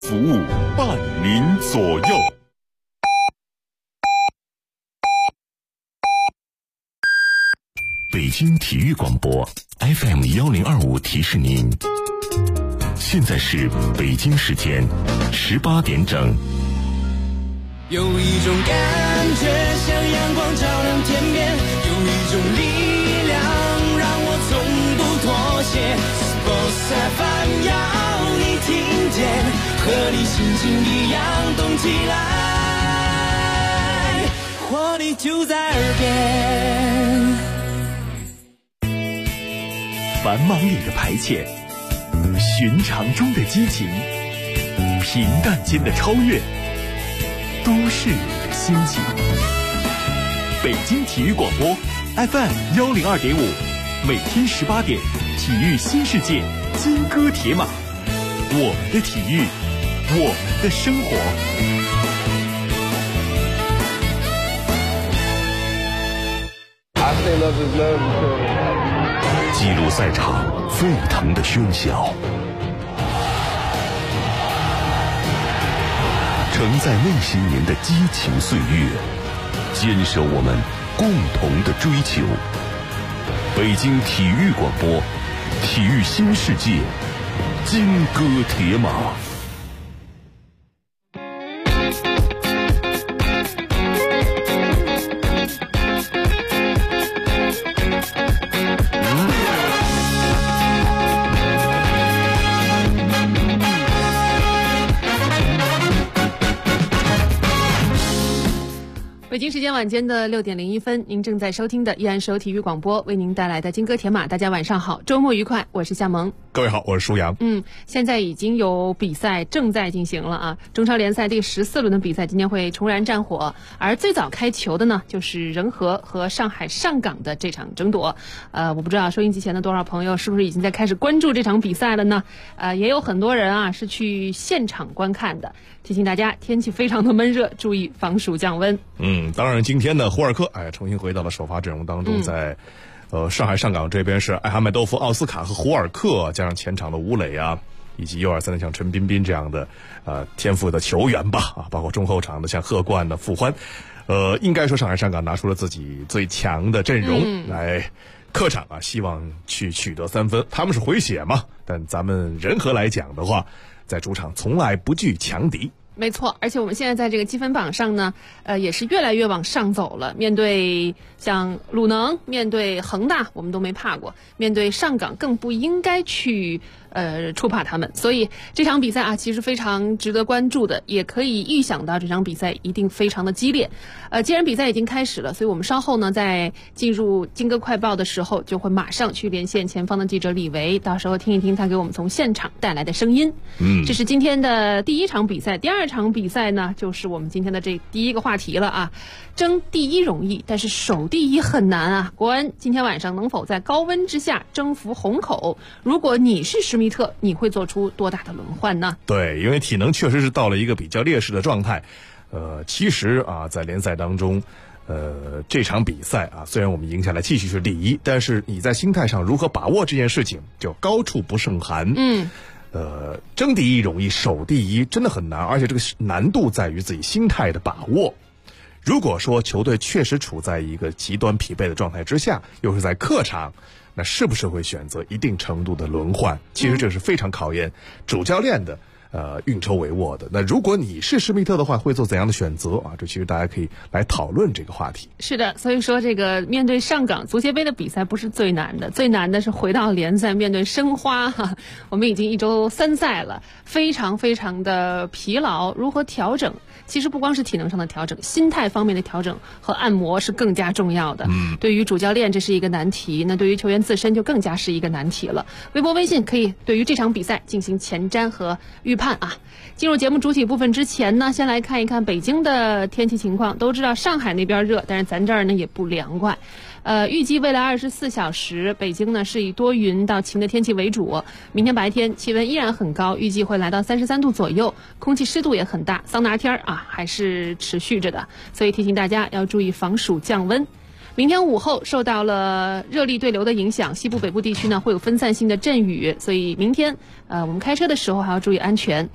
服务伴您左右。北京体育广播 FM1025提示您，现在是北京时间18点整。 有一种感觉像阳光照亮天边，有一种力量让我从不妥协。Sports FM 要你听见，和你心情一样动起来，活力就在耳边。 繁忙里的排遣，寻常中的激情，平淡间的超越，都市里的心情。北京体育广播 FM102.5，每天18点，体育新世界，金戈铁马，我们的体育，我们的生活。 记录赛场沸腾的喧嚣，承载那些年的激情岁月，坚守我们共同的追求。北京体育广播，体育新世界，金戈铁马。 北京时间晚间的6点01分，您正在收听的依然是由体育广播为您带来的金戈铁马。大家晚上好，周末愉快，我是夏萌。 各位好，我是舒阳。 现在已经有比赛正在进行了啊！中超联赛第14轮的比赛今天会重燃战火，而最早开球的呢，就是仁和和上海上港的这场争夺。我不知道收音机前的多少朋友是不是已经在开始关注这场比赛了呢？也有很多人啊是去现场观看的。提醒大家，天气非常的闷热，注意防暑降温。 当然今天呢，胡尔克重新回到了首发阵容当中，在上海上港这边是艾哈迈多夫、奥斯卡和胡尔克，加上前场的吴磊啊，以及U23的像陈彬彬这样的天赋的球员吧，包括中后场的像贺冠的傅欢，应该说上海上港拿出了自己最强的阵容来客场希望去取得3分。他们是回血嘛，但咱们仁和来讲的话，在主场从来不惧强敌。 没错，而且我们现在在这个积分榜上呢，也是越来越往上走了。面对像鲁能，面对恒大，我们都没怕过；面对上港，更不应该去触怕他们。所以这场比赛啊，其实非常值得关注的，也可以预想到这场比赛一定非常的激烈。既然比赛已经开始了，所以我们稍后呢，在进入金戈快报的时候，就会马上去连线前方的记者李维，到时候听一听他给我们从现场带来的声音。这是今天的第一场比赛。第二场比赛呢，就是我们今天的这第一个话题了啊。争第一容易，但是守第一很难啊。国安今天晚上能否在高温之下征服虹口？如果你是施密特，你会做出多大的轮换呢？ 对，因为体能确实是到了一个比较劣势的状态。其实在联赛当中，这场比赛虽然我们赢下来继续是第一，但是你在心态上如何把握这件事情，就高处不胜寒。争第一容易，守第一真的很难，而且这个难度在于自己心态的把握。如果说球队确实处在一个极端疲惫的状态之下，又是在客场，那是不是会选择一定程度的轮换？其实这是非常考验主教练的运筹帷幄的。那如果你是施密特的话，会做怎样的选择这其实大家可以来讨论这个话题。 是的，所以说这个面对上港足协杯的比赛不是最难的，最难的是回到联赛面对申花我们已经1周3赛了，非常非常的疲劳，如何调整？其实不光是体能上的调整，心态方面的调整和按摩是更加重要的。对于主教练这是一个难题，那对于球员自身就更加是一个难题了。微博微信可以对于这场比赛进行前瞻和预判啊。进入节目主体部分之前呢，先来看一看北京的天气情况。都知道上海那边热，但是咱这儿呢也不凉快。预计未来24小时，北京呢是以多云到晴的天气为主。明天白天气温依然很高，预计会来到33度左右，空气湿度也很大，桑拿天还是持续着的，所以提醒大家要注意防暑降温。明天午后受到了热力对流的影响，西部北部地区呢会有分散性的阵雨，所以明天我们开车的时候还要注意安全。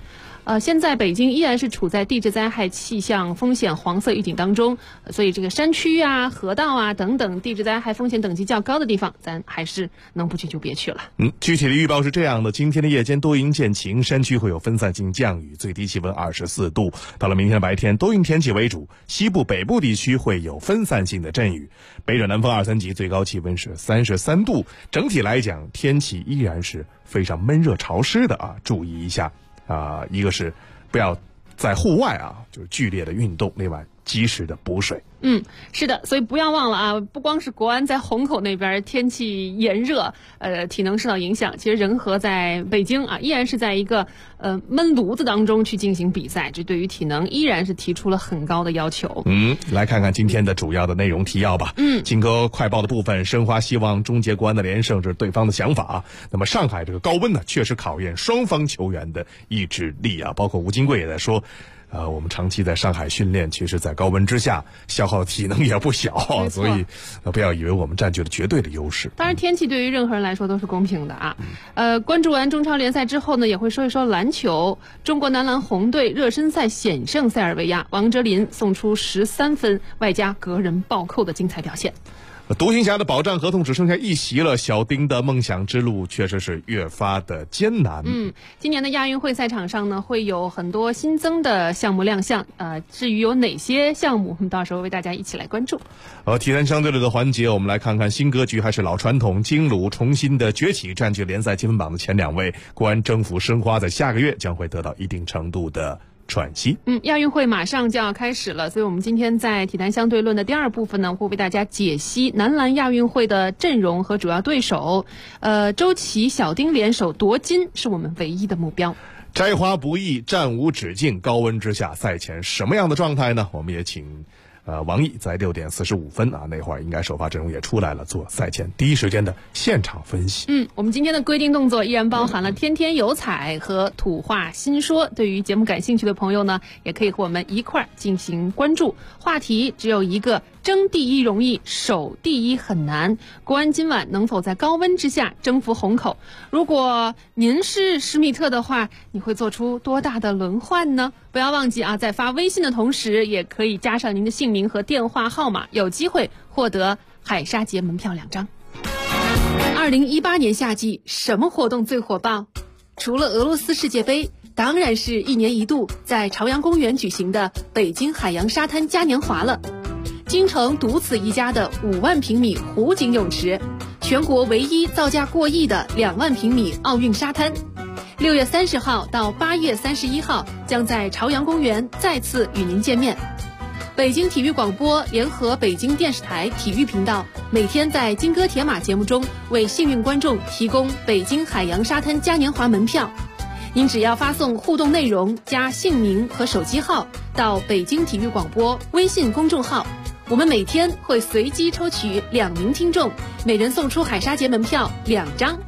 现在北京依然是处在地质灾害气象风险黄色预警当中，所以这个山区啊、河道啊等等地质灾害风险等级较高的地方，咱还是能不去就别去了。 具体的预报是这样的：今天的夜间多云见晴，山区会有分散性降雨，最低气温24度。到了明天的白天，多云天气为主，西部、北部地区会有分散性的阵雨，北转南风2、3级，最高气温是33度。整体来讲，天气依然是非常闷热潮湿的啊，注意一下一个是不要在户外就是剧烈的运动，另外及时的补水。 是的，所以不要忘了啊，不光是国安在虹口那边天气炎热，体能受到影响，其实仁和在北京依然是在一个闷炉子当中去进行比赛，这对于体能依然是提出了很高的要求。 来看看今天的主要的内容提要吧。劲歌快报的部分，申花希望终结国安的连胜，这是对方的想法。那么上海这个高温呢，确实考验双方球员的意志力包括吴金贵也在说。我们长期在上海训练，其实在高温之下消耗体能也不小，所以不要以为我们占据了绝对的优势。 当然天气对于任何人来说都是公平的关注完中超联赛之后呢，也会说一说篮球。中国男篮红队热身赛险胜塞尔维亚，王哲林送出13分，外加个人暴扣的精彩表现。 独行侠的保障合同只剩下一席了，小丁的梦想之路确实是越发的艰难。 今年的亚运会赛场上呢，会有很多新增的项目亮相。至于有哪些项目，我们到时候为大家一起来关注。 体坛相对论的环节，我们来看看新格局还是老传统，金鲁重新的崛起，占据联赛积分榜的前2位。国安征服申花，在下个月将会得到一定程度的喘息。 亚运会马上就要开始了，所以我们今天在体坛相对论的第2部分呢，会为大家解析男篮亚运会的阵容和主要对手。周琦、小丁联手夺金是我们唯一的目标。 摘花不易，战无止境，高温之下，赛前什么样的状态呢？我们也请王毅在6点45分那会儿应该首发阵容也出来了，做赛前第一时间的现场分析。 我们今天的规定动作依然包含了天天有彩和土话新说。对于节目感兴趣的朋友呢，也可以和我们一块儿进行关注。话题只有一个，争第一容易，守第一很难。国安今晚能否在高温之下征服虹口？如果您是施密特的话，你会做出多大的轮换呢？不要忘记在发微信的同时，也可以加上您的姓名和电话号码，有机会获得海沙节门票2张。2018年夏季什么活动最火爆？除了俄罗斯世界杯，当然是1年1度在朝阳公园举行的北京海洋沙滩嘉年华了。京城独此一家的5万平米湖景泳池，全国唯一造价过亿的2万平米奥运沙滩。6月30号到8月31号，将在朝阳公园再次与您见面。北京体育广播联合北京电视台体育频道，每天在金戈铁马节目中为幸运观众提供北京海洋沙滩嘉年华门票。您只要发送互动内容加姓名和手机号到北京体育广播微信公众号，我们每天会随机抽取2名听众，每人送出海沙节门票2张。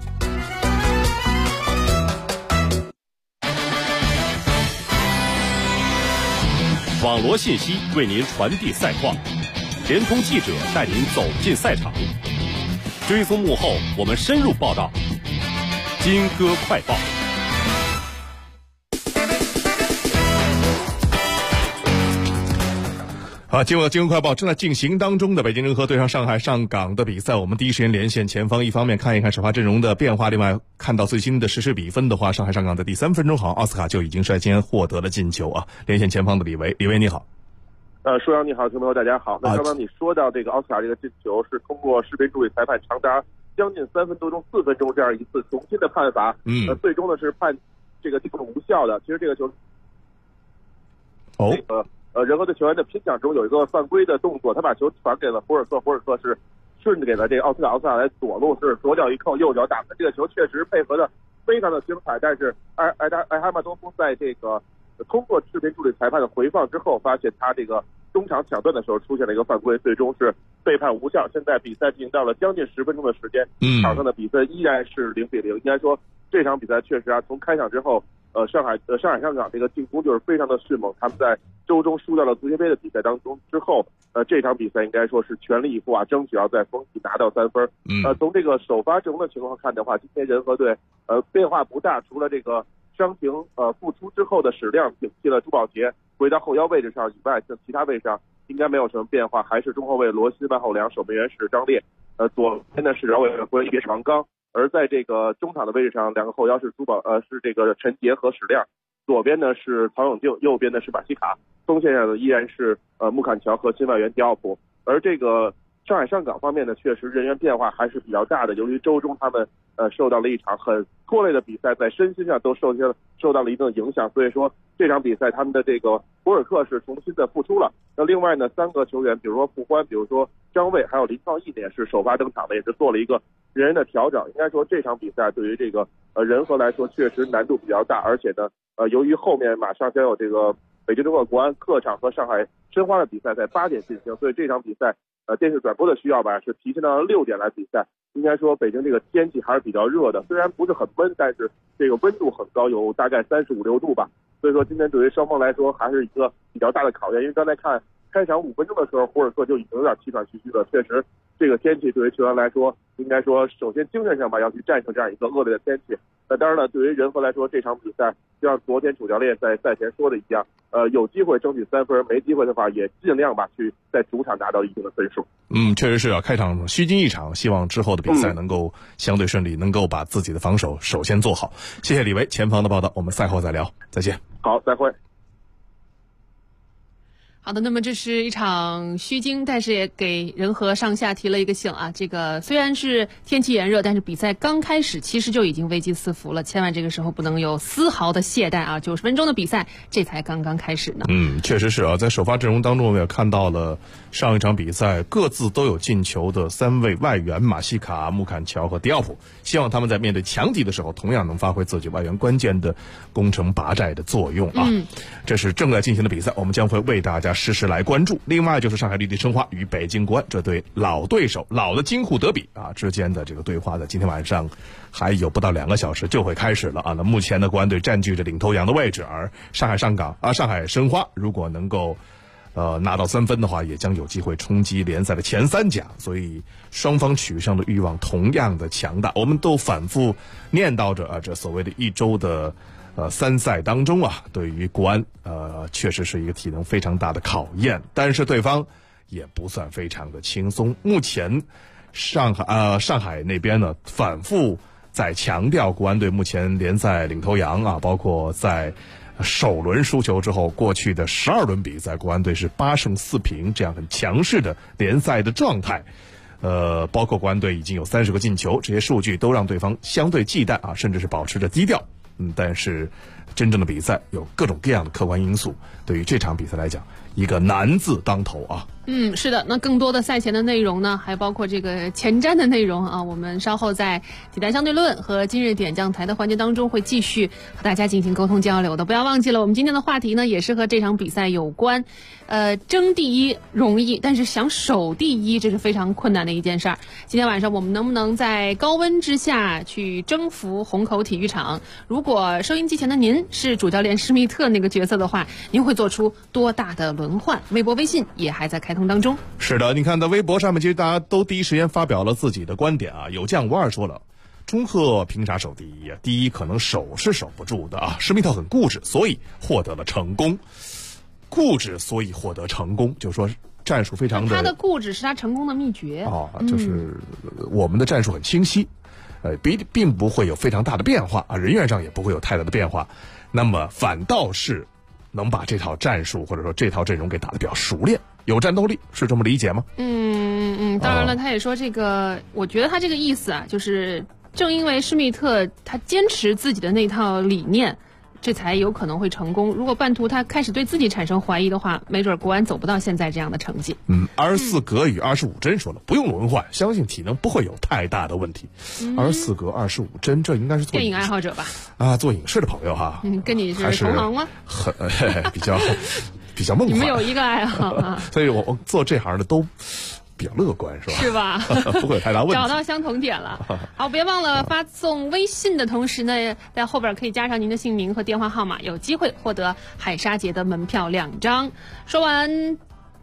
网罗信息为您传递赛况，联通记者带您走进赛场，追踪幕后，我们深入报道。金戈快报。 进入了金融快报，正在进行当中的北京人和对上上海上港的比赛，我们第一时间连线前方，一方面看一看首发阵容的变化，另外看到最新的实时比分的话，上海上港在第3分钟奥斯卡就已经率先获得了进球连线前方的李维，李维你好。 舒阳你好，听众朋友大家好。那刚刚你说到这个奥斯卡这个进球是通过视频助理裁判长达将近3分多钟、4分钟这样一次重新的判罚，最终呢是判这个进球无效的。其实这个球仁和队球员的拼抢中有一个犯规的动作，他把球传给了博尔克，博尔克是顺着给了这个奥斯卡来左路是左脚一扣，右脚打的。这个球确实配合的非常的精彩，但是埃哈迈多夫在这个通过视频助理裁判的回放之后，发现他这个中场抢断的时候出现了一个犯规，最终是被判无效。现在比赛进行到了将近10分钟的时间，场上的比分依然是0-0。应该说这场比赛确实从开场之后，上海上港这个进攻就是非常的迅猛。他们在周中输掉了足协杯的比赛当中之后，这场比赛应该说是全力以赴争取要在丰体拿到3分。从这个首发阵容的情况看的话，今天仁和队变化不大，除了这个伤停复出之后的史亮顶替了朱宝杰回到后腰位置上以外，其他位置上应该没有什么变化，还是中后卫罗新、万后良，守门员是张烈，左边呢是饶伟辉，一边是王刚，而在这个中场的位置上，两个后腰是是这个陈杰和史亮，左边呢是曹永静，右边呢是马西卡，锋线上呢依然是穆坎乔和新外援迪奥普。而这个上海上港方面呢，确实人员变化还是比较大的，由于周中他们受到了一场很拖累的比赛，在身心上都受到了一定的影响，所以说这场比赛他们的这个博尔克是重新的复出了。那另外呢，3个球员，比如说傅欢，比如说张卫，还有林创毅呢，也是首发登场的，也是做了一个人员的调整。应该说这场比赛对于这个仁和来说确实难度比较大，而且呢由于后面马上将有这个北京中国国安客场和上海申花的比赛在8点进行，所以这场比赛电视转播的需要吧，是提前到了6点来比赛。应该说北京这个天气还是比较热的，虽然不是很闷，但是这个温度很高，有大概35、6度吧。所以说今天对于双方来说还是一个比较大的考验，因为刚才看开场5分钟的时候，胡尔克就已经有点气喘吁吁了。确实这个天气对于球员来说，应该说首先精神上吧要去战胜这样一个恶劣的天气。那当然了，对于仁和来说，这场比赛就像昨天主教练在赛前说的一样，有机会争取3分，没机会的话也尽量吧去在主场拿到一定的分数。 确实是开场虚惊一场，希望之后的比赛能够相对顺利，能够把自己的防守首先做好。谢谢李维前方的报道，我们赛后再聊，再见。 好，再会。 好的，那么这是一场虚惊，但是也给仁和上下提了一个醒啊。这个虽然是天气炎热，但是比赛刚开始其实就已经危机四伏了，千万这个时候不能有丝毫的懈怠啊！90分钟的比赛，这才刚刚开始呢。 确实是啊，在首发阵容当中，我们也看到了上一场比赛各自都有进球的3位外援马西卡、穆坎乔和迪奥普，希望他们在面对强敌的时候，同样能发挥自己外援关键的攻城拔寨的作用啊。这是正在进行的比赛，我们将会为大家实时来关注。另外就是上海绿地申花与北京国安这对老对手、老的京沪德比啊之间的这个对话，在今天晚上还有不到2个小时就会开始了啊。那目前的国安队占据着领头羊的位置，而上海申花如果能够拿到3分的话，也将有机会冲击联赛的前3甲，所以双方取胜的欲望同样的强大。我们都反复念叨着啊，这所谓的1周的3赛当中啊，对于国安确实是一个体能非常大的考验，但是对方也不算非常的轻松。目前上海那边呢反复在强调国安队目前联赛领头羊啊，包括在首轮输球之后，过去的12轮比赛，国安队是8胜4平，这样很强势的联赛的状态。包括国安队已经有30个进球，这些数据都让对方相对忌惮啊，甚至是保持着低调。但是真正的比赛有各种各样的客观因素，对于这场比赛来讲，一个难字当头啊。 是的，那更多的赛前的内容呢，还包括这个前瞻的内容啊，我们稍后在体坛相对论和今日点将台的环节当中会继续和大家进行沟通交流的。不要忘记了，我们今天的话题呢也是和这场比赛有关。争第一容易，但是想守第一这是非常困难的一件事儿。今天晚上我们能不能在高温之下去征服虹口体育场？如果收音机前的您是主教练施密特那个角色的话，您会做出多大的轮换？微博微信也还在开通当中。 是的，你看在微博上面，其实大家都第一时间发表了自己的观点啊。有将无二说了，中赫凭啥守第一啊？第一可能守是守不住的啊。施密特很固执，所以获得了成功。固执所以获得成功，就是说战术非常的， 他的固执是他成功的秘诀啊。就是我们的战术很清晰，并不会有非常大的变化啊，人员上也不会有太大的变化，那么反倒是能把这套战术或者说这套阵容给打得比较熟练，有战斗力，是这么理解吗？ 当然了，他也说这个，我觉得他这个意思啊，就是正因为施密特他坚持自己的那套理念，这才有可能会成功。如果半途他开始对自己产生怀疑的话，没准国安走不到现在这样的成绩。24格与25帧说了，不用轮换，相信体能不会有太大的问题。24格25帧，这应该是做电影爱好者吧？ 啊，做影视的朋友哈。 跟你是同行吗？ 很比较梦幻。 你们有一个爱好啊， 所以我做这行的都比较乐观，是吧？ 是吧？ 不会有太大问题。 找到相同点了。好，别忘了发送微信的同时呢，在后边可以加上您的姓名和电话号码，有机会获得海沙节的门票2张。说完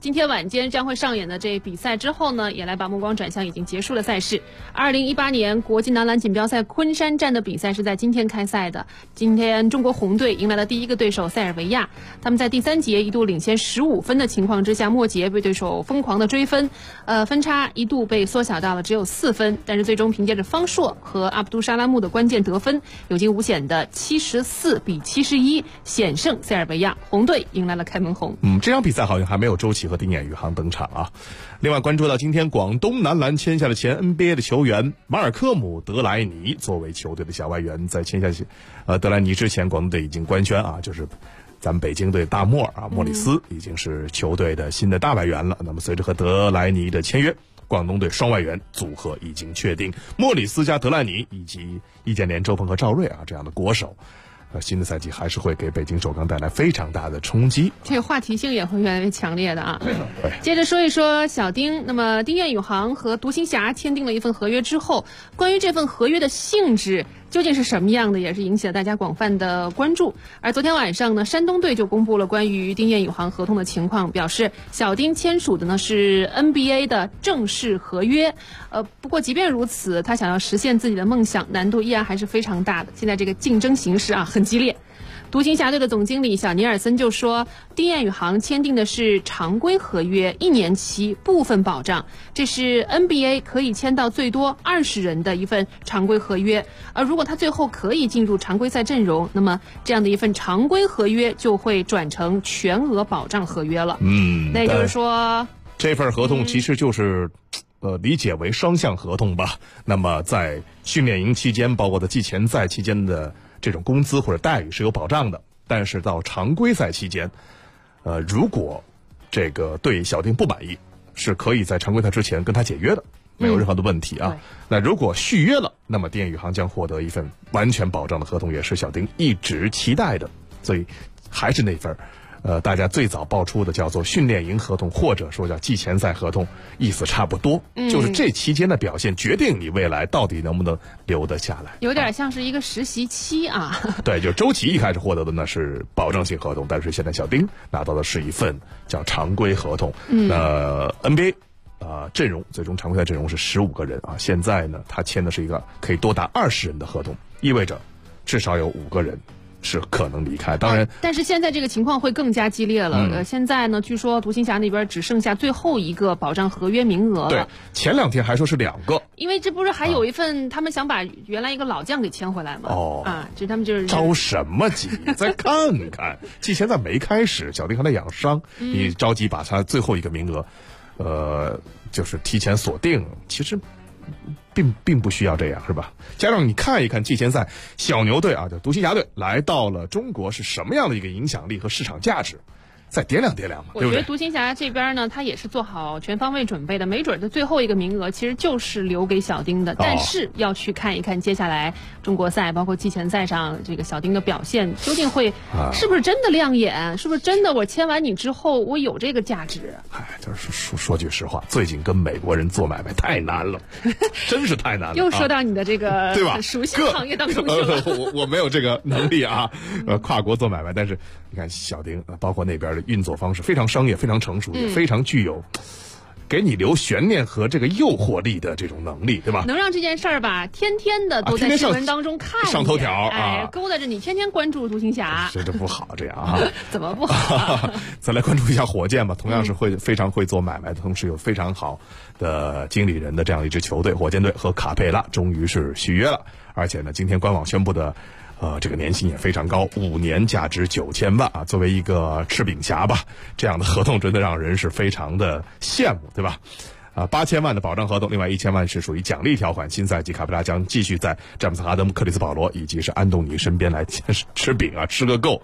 今天晚间将会上演的这比赛之后呢，也来把目光转向已经结束的赛事。2018年国际男篮锦标赛昆山站的比赛是在今天开赛的。今天中国红队迎来了第一个对手塞尔维亚，他们在第3节一度领先15分的情况之下，末节被对手疯狂的追分，分差一度被缩小到了只有4分，但是最终凭借着方硕和阿卜杜沙拉木的关键得分，有惊无险的74比71险胜塞尔维亚，红队迎来了开门红。 这场比赛好像还没有周琦和丁彦雨航登场啊。另外关注到今天广东男篮签下了前 NBA 的球员马尔科姆·德莱尼作为球队的小外援，在签下德莱尼之前，广东队已经官宣啊，就是咱们北京队大莫啊，莫里斯已经是球队的新的大外援了。那么随着和德莱尼的签约，广东队双外援组合已经确定，莫里斯加德莱尼以及易建联、周鹏和赵睿啊这样的国手。新的赛季还是会给北京首钢带来非常大的冲击， 这个话题性也会越来越强烈的啊。接着说一说小丁，那么丁彦雨航和独行侠签订了一份合约之后，关于这份合约的性质究竟是什么样的，也是引起了大家广泛的关注。而昨天晚上呢，山东队就公布了关于丁彦雨航合同的情况，表示小丁签署的呢是 NBA 的正式合约。不过即便如此，他想要实现自己的梦想，难度依然还是非常大的。现在这个竞争形势啊，很激烈。独行侠队的总经理小尼尔森就说，丁彦雨航签订的是常规合约，1年期部分保障，这是 NBA 可以签到最多20人的一份常规合约。而如果他最后可以进入常规赛阵容，那么这样的一份常规合约就会转成全额保障合约了。那也就是说， 这份合同其实就是理解为双向合同吧。那么在训练营期间，包括在季前赛期间的这种工资或者待遇是有保障的，但是到常规赛期间，如果这个对小丁不满意，是可以在常规赛之前跟他解约的，没有任何的问题啊。那如果续约了，那么丁彦雨航将获得一份完全保障的合同，也是小丁一直期待的。所以还是那份大家最早爆出的叫做训练营合同，或者说叫季前赛合同，意思差不多，就是这期间的表现决定你未来到底能不能留得下来， 有点像是一个实习期啊。 对，就是周琦一开始获得的呢是保证性合同，但是现在小丁拿到的是一份叫常规合同。NBA 阵容最终常规赛阵容是15个人啊，现在呢他签的是一个可以多达20人的合同，意味着至少有5个人是可能离开。当然， 但是现在这个情况会更加激烈了。现在呢，据说独行侠那边只剩下最后一个保障合约名额了。 对，前2天还说是2个， 因为这不是还有一份，他们想把原来一个老将给签回来吗？就他们就是着什么急？再看看，季前赛没开始，小丁还在养伤，你着急把他最后一个名额，就是提前锁定，其实并不需要这样，是吧？加上你看一看季前赛小牛队啊，就独行侠队来到了中国是什么样的一个影响力和市场价值，再掂量掂量嘛。 我觉得独行侠这边呢，他也是做好全方位准备的，没准的最后一个名额其实就是留给小丁的，但是要去看一看接下来中国赛包括季前赛上这个小丁的表现究竟会是不是真的亮眼，是不是真的我签完你之后我有这个价值。 就是说句实话，最近跟美国人做买卖太难了，真是太难了。 又说到你的这个对吧？ 熟悉行业当中去了。 我没有这个能力啊，跨国做买卖，但是你看小丁，包括那边的运作方式非常商业、非常成熟，也非常具有给你留悬念和这个诱惑力的这种能力，对吧？ 能让这件事儿吧，天天的都在新闻当中看上头条啊， 勾搭着你天天关注独行侠， 这不好这样啊？ 怎么不好？ 再来关注一下火箭吧，同样是非常会做买卖的，同时有非常好的经理人的这样一支球队，火箭队和卡佩拉终于是续约了，而且呢，今天官网宣布的。这个年薪也非常高，5年价值9000万啊！作为一个吃饼侠吧，这样的合同真的让人是非常的羡慕，对吧？8000万的保障合同，另外1000万是属于奖励条款。新赛季卡佩拉将继续在詹姆斯·哈登、克里斯·保罗以及是安东尼身边来吃饼啊，吃个够。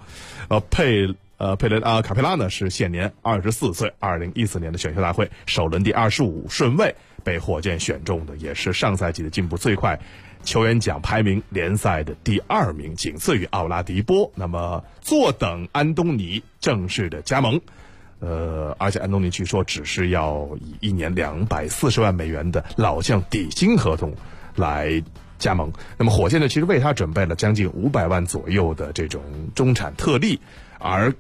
卡佩拉呢是现年24岁，2014年的选秀大会首轮第25顺位被火箭选中的，也是上赛季的进步最快。球员奖排名联赛的第2名，仅次于奥拉迪波。那么坐等安东尼正式的加盟，而且安东尼据说只是要以1年240万美元的老将底薪合同来加盟。那么火箭呢，其实为他准备了将近500万左右的这种中产特例，而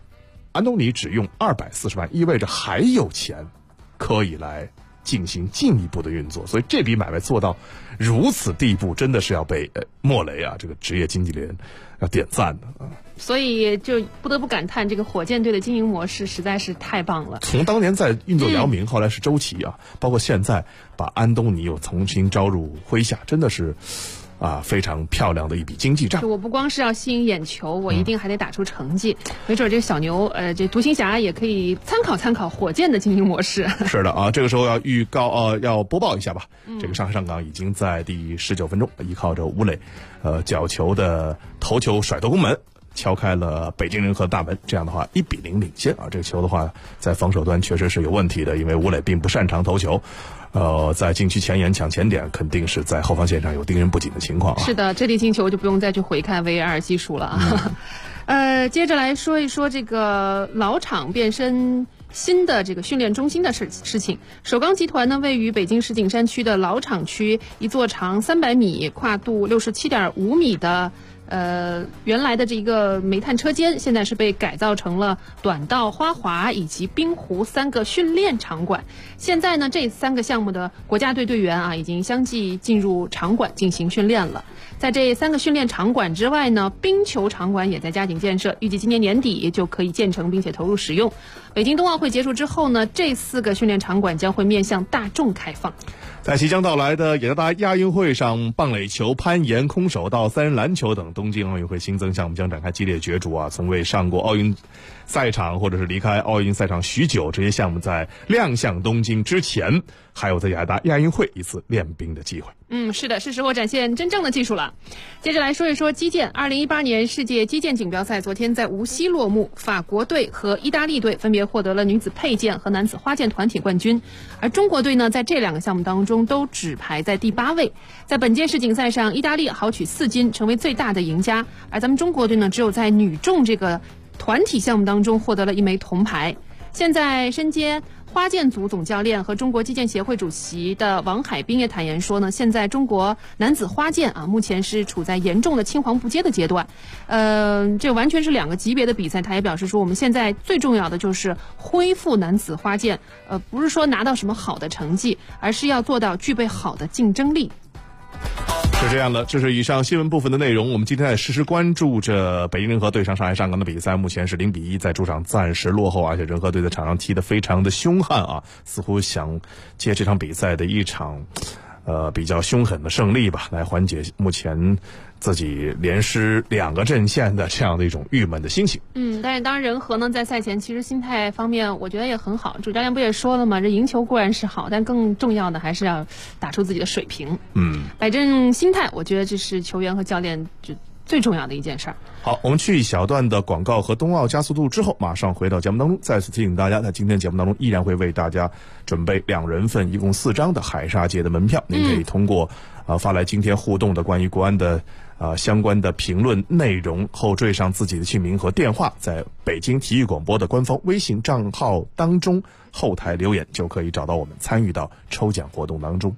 安东尼只用240万，意味着还有钱可以来进行进一步的运作，所以这笔买卖做到如此地步，真的是要被莫雷啊这个职业经纪人要点赞的啊。 所以就不得不感叹，这个火箭队的经营模式实在是太棒了。 从当年在运作姚明，后来是周琦啊，包括现在把安东尼又重新招入麾下，真的是非常漂亮的一笔经济账。 我不光是要吸引眼球，我一定还得打出成绩。没准这个小牛，这独行侠也可以参考参考火箭的经营模式。 是的啊，这个时候要播报一下吧。这个上海上港已经在第19分钟，依靠着吴磊，角球的头球甩头攻门，敲开了北京人和大门，这样的话1-0领先啊。这个球的话，在防守端确实是有问题的，因为吴磊并不擅长头球。在禁区前沿抢前点，肯定是在后防线上有盯人不紧的情况啊。 是的，这粒进球就不用再去回看 VAR 技术了啊。接着来说一说这个老厂变身新的这个训练中心的事情。首钢集团呢，位于北京市景山区的老厂区，一座长300米、跨度67.5米的原来的这个煤炭车间，现在是被改造成了短道花滑以及冰壶3个训练场馆。现在呢，这3个项目的国家队队员啊，已经相继进入场馆进行训练了。在这3个训练场馆之外呢，冰球场馆也在加紧建设，预计今年年底就可以建成并且投入使用。北京冬奥会结束之后呢，这4个训练场馆将会面向大众开放。 在即将到来的雅加达亚运会上，棒垒球、攀岩、空手道、3人篮球等东京奥运会新增项目将展开激烈角逐啊！从未上过奥运赛场或者是离开奥运赛场许久，这些项目在亮相东京之前，还有在雅加达亚运会一次练兵的机会。 是的，是时候展现真正的技术了。接着来说一说击剑。2018年世界击剑锦标赛昨天在无锡落幕，法国队和意大利队分别获得了女子佩剑和男子花剑团体冠军，而中国队呢，在这2个项目当中都只排在第8位。在本届世锦赛上，意大利豪取4金，成为最大的赢家，而咱们中国队呢，只有在女重这个团体项目当中获得了1枚铜牌。现在身兼花剑组总教练和中国击剑协会主席的王海滨也坦言说呢，现在中国男子花剑目前是处在严重的青黄不接的阶段。这完全是2个级别的比赛。他也表示说，我们现在最重要的就是恢复男子花剑，不是说拿到什么好的成绩，而是要做到具备好的竞争力。 是这样的，这是以上新闻部分的内容。我们今天在实时关注着北京人和对上上海上港的比赛，目前是0-1，在主场暂时落后，而且人和队在场上踢得非常的凶悍啊，似乎想借这场比赛的一场比较凶狠的胜利吧，来缓解目前自己连失2个阵线的这样的一种郁闷的心情。 但是当然人和呢，在赛前其实心态方面我觉得也很好，主教练不也说了吗，这赢球固然是好，但更重要的还是要打出自己的水平。摆正心态，我觉得这是球员和教练最重要的一件事儿。 好，我们去一小段的广告和冬奥加速度之后，马上回到节目当中。再次提醒大家，在今天节目当中依然会为大家准备2人份，一共4张的海沙节的门票。您可以通过发来今天互动的关于国安的相关的评论内容后缀上自己的姓名和电话，在北京体育广播的官方微信账号当中后台留言，就可以找到我们，参与到抽奖活动当中。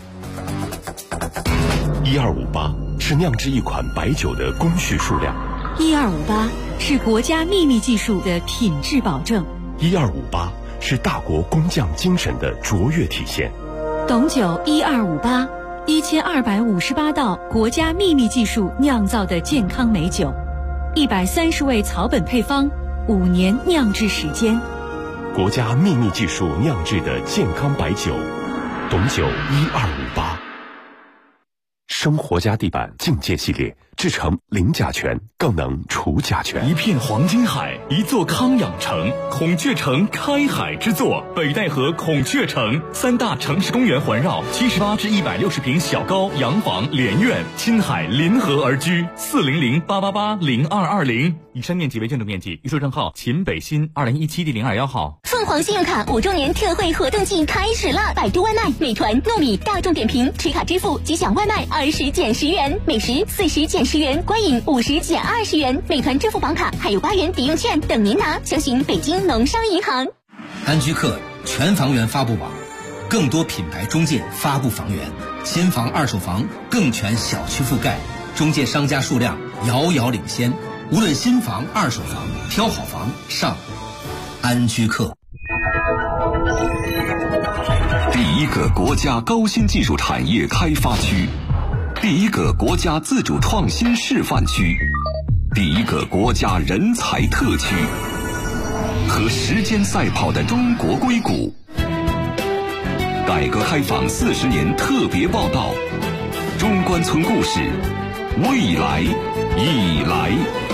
1258是酿制一款白酒的工序数量 ，1258是国家秘密技术的品质保证 ，1258是大国工匠精神的卓越体现。 董酒1258 1258道国家秘密技术酿造的健康美酒，130味草本配方，5年酿制时间， 国家秘密技术酿制的健康白酒，董酒1258。生活家地板境界系列制成零甲醛，更能除甲醛。 一片黄金海，一座康养城，孔雀城开海之作，北戴河孔雀城，3大城市公园环绕，78至160平小高洋房连院，亲海临河而居，400-888-0220。以上面积为建筑面积，预售证号秦北新2017第021号。 凤凰信用卡5周年特惠活动季开始了！百度外卖、美团、糯米、大众点评持卡支付即享外卖20减10元，美食40减10元，观影50减20元。美团支付宝卡还有8元抵用券等您拿，详询北京农商银行。 安居客全房源发布网，更多品牌中介发布房源，新房、二手房更全小区覆盖，中介商家数量遥遥领先。无论新房、二手房，挑好房上安居客。 第一个国家高新技术产业开发区，第一个国家自主创新示范区，第一个国家人才特区，和时间赛跑的中国硅谷。改革开放40年特别报道，中关村故事，未来已来。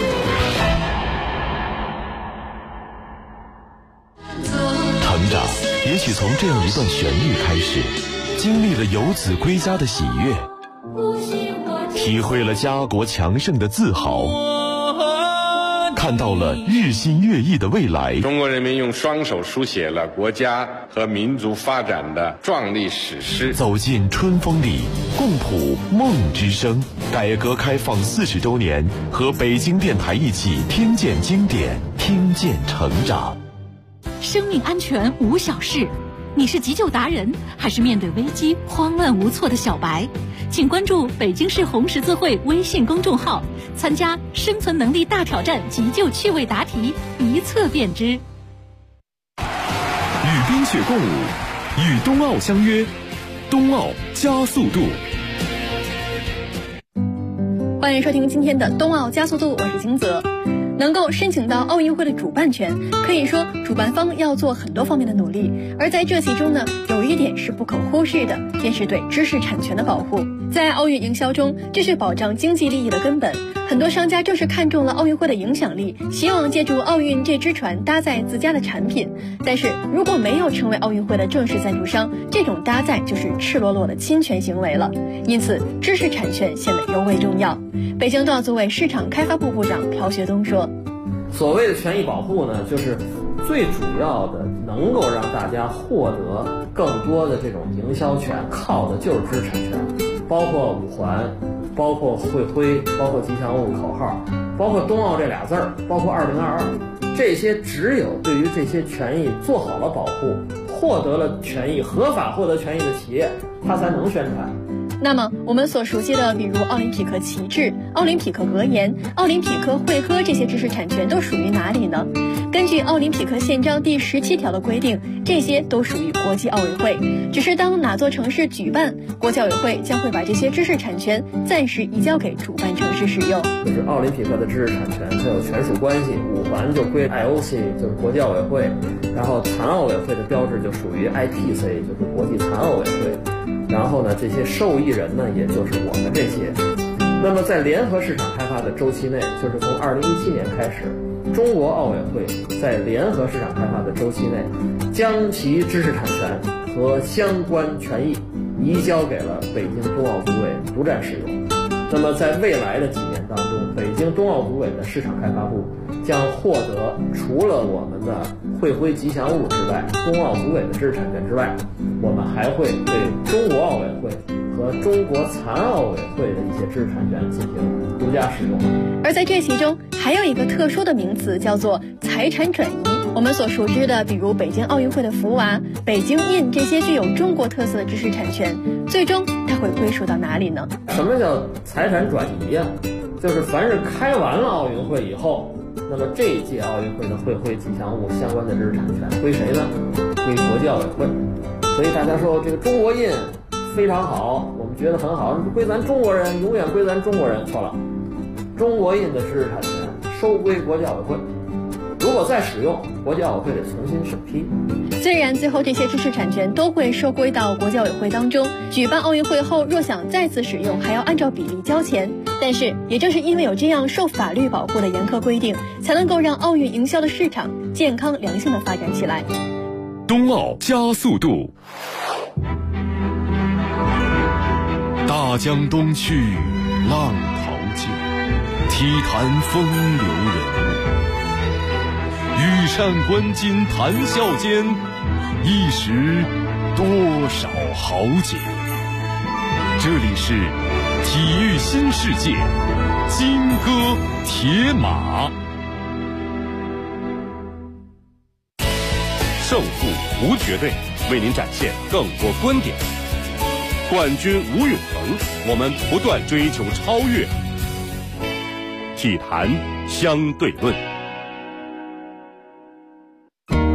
成长也许从这样一段旋律开始，经历了游子归家的喜悦，体会了家国强盛的自豪，看到了日新月异的未来。 中国人民用双手书写了国家和民族发展的壮丽史诗。 走进春风里，共谱梦之声。改革开放40周年，和北京电台一起听见经典，听见成长。 生命安全无小事，你是急救达人，还是面对危机慌乱无措的小白？请关注北京市红十字会微信公众号，参加生存能力大挑战急救趣味答题，一测便知。与冰雪共舞，与冬奥相约，冬奥加速度。 欢迎收听今天的冬奥加速度，我是金泽。能够申请到奥运会的主办权，可以说主办方要做很多方面的努力，而在这其中呢，有一点是不可忽视的，便是对知识产权的保护。在奥运营销中，这是保障经济利益的根本。很多商家正是看中了奥运会的影响力，希望借助奥运这只船搭载自家的产品。但是如果没有成为奥运会的正式赞助商，这种搭载就是赤裸裸的侵权行为了。因此，知识产权显得尤为重要。北京冬奥组委市场开发部部长朴学东说：“ 所谓的权益保护呢，就是最主要的能够让大家获得更多的这种营销权，靠的就是知识产权，包括五环，包括会徽，包括吉祥物口号，包括冬奥这俩字儿，包括2022，这些只有对于这些权益做好了保护，获得了权益，合法获得权益的企业，它才能宣传。” 那么我们所熟悉的比如奥林匹克旗帜、奥林匹克格言、奥林匹克会歌这些知识产权都属于哪里呢？根据奥林匹克宪章第17条的规定，这些都属于国际奥委会，只是当哪座城市举办，国际奥委会将会把这些知识产权暂时移交给主办城市使用。 就是奥林匹克的知识产权它有权属关系，五环就归 IOC， 就是国际奥委会，然后残奥委会的标志就属于 ITC， 就是国际残奥委会。然后呢，这些受益人呢，也就是我们这些。那么在联合市场开发的周期内，就是从2017年开始，中国奥委会在联合市场开发的周期内，将其知识产权和相关权益移交给了北京冬奥组委独占使用。那么在未来的几年当中，北京冬奥组委的市场开发部将获得除了我们的会徽吉祥物之外，冬奥组委的知识产权之外，我们还会对中国奥委会和中国残奥委会的一些知识产权进行独家使用。 而在这其中还有一个特殊的名词，叫做财产转移。我们所熟知的比如北京奥运会的福娃、北京印这些具有中国特色的知识产权，最终它会归属到哪里呢？ 什么叫财产转移呀？就是凡是开完了奥运会以后，那么这一届奥运会的会徽吉祥物相关的知识产权归谁呢？归国际奥委会。所以大家说这个中国印非常好，我们觉得很好，归咱中国人，永远归咱中国人。错了，中国印的知识产权收归国际奥委会，如果再使用，国际奥委会得重新审批。 虽然最后这些知识产权都会收归到国际奥委会当中，举办奥运会后若想再次使用，还要按照比例交钱。但是也正是因为有这样受法律保护的严苛规定，才能够让奥运营销的市场健康良性的发展起来。 冬奥加速度。大江东去，浪淘尽，体坛风流人物。羽扇纶巾谈笑间，一时多少豪杰。这里是体育新世界，金戈铁马。胜负无绝对，为您展现更多观点。冠军无永恒，我们不断追求超越。体坛相对论。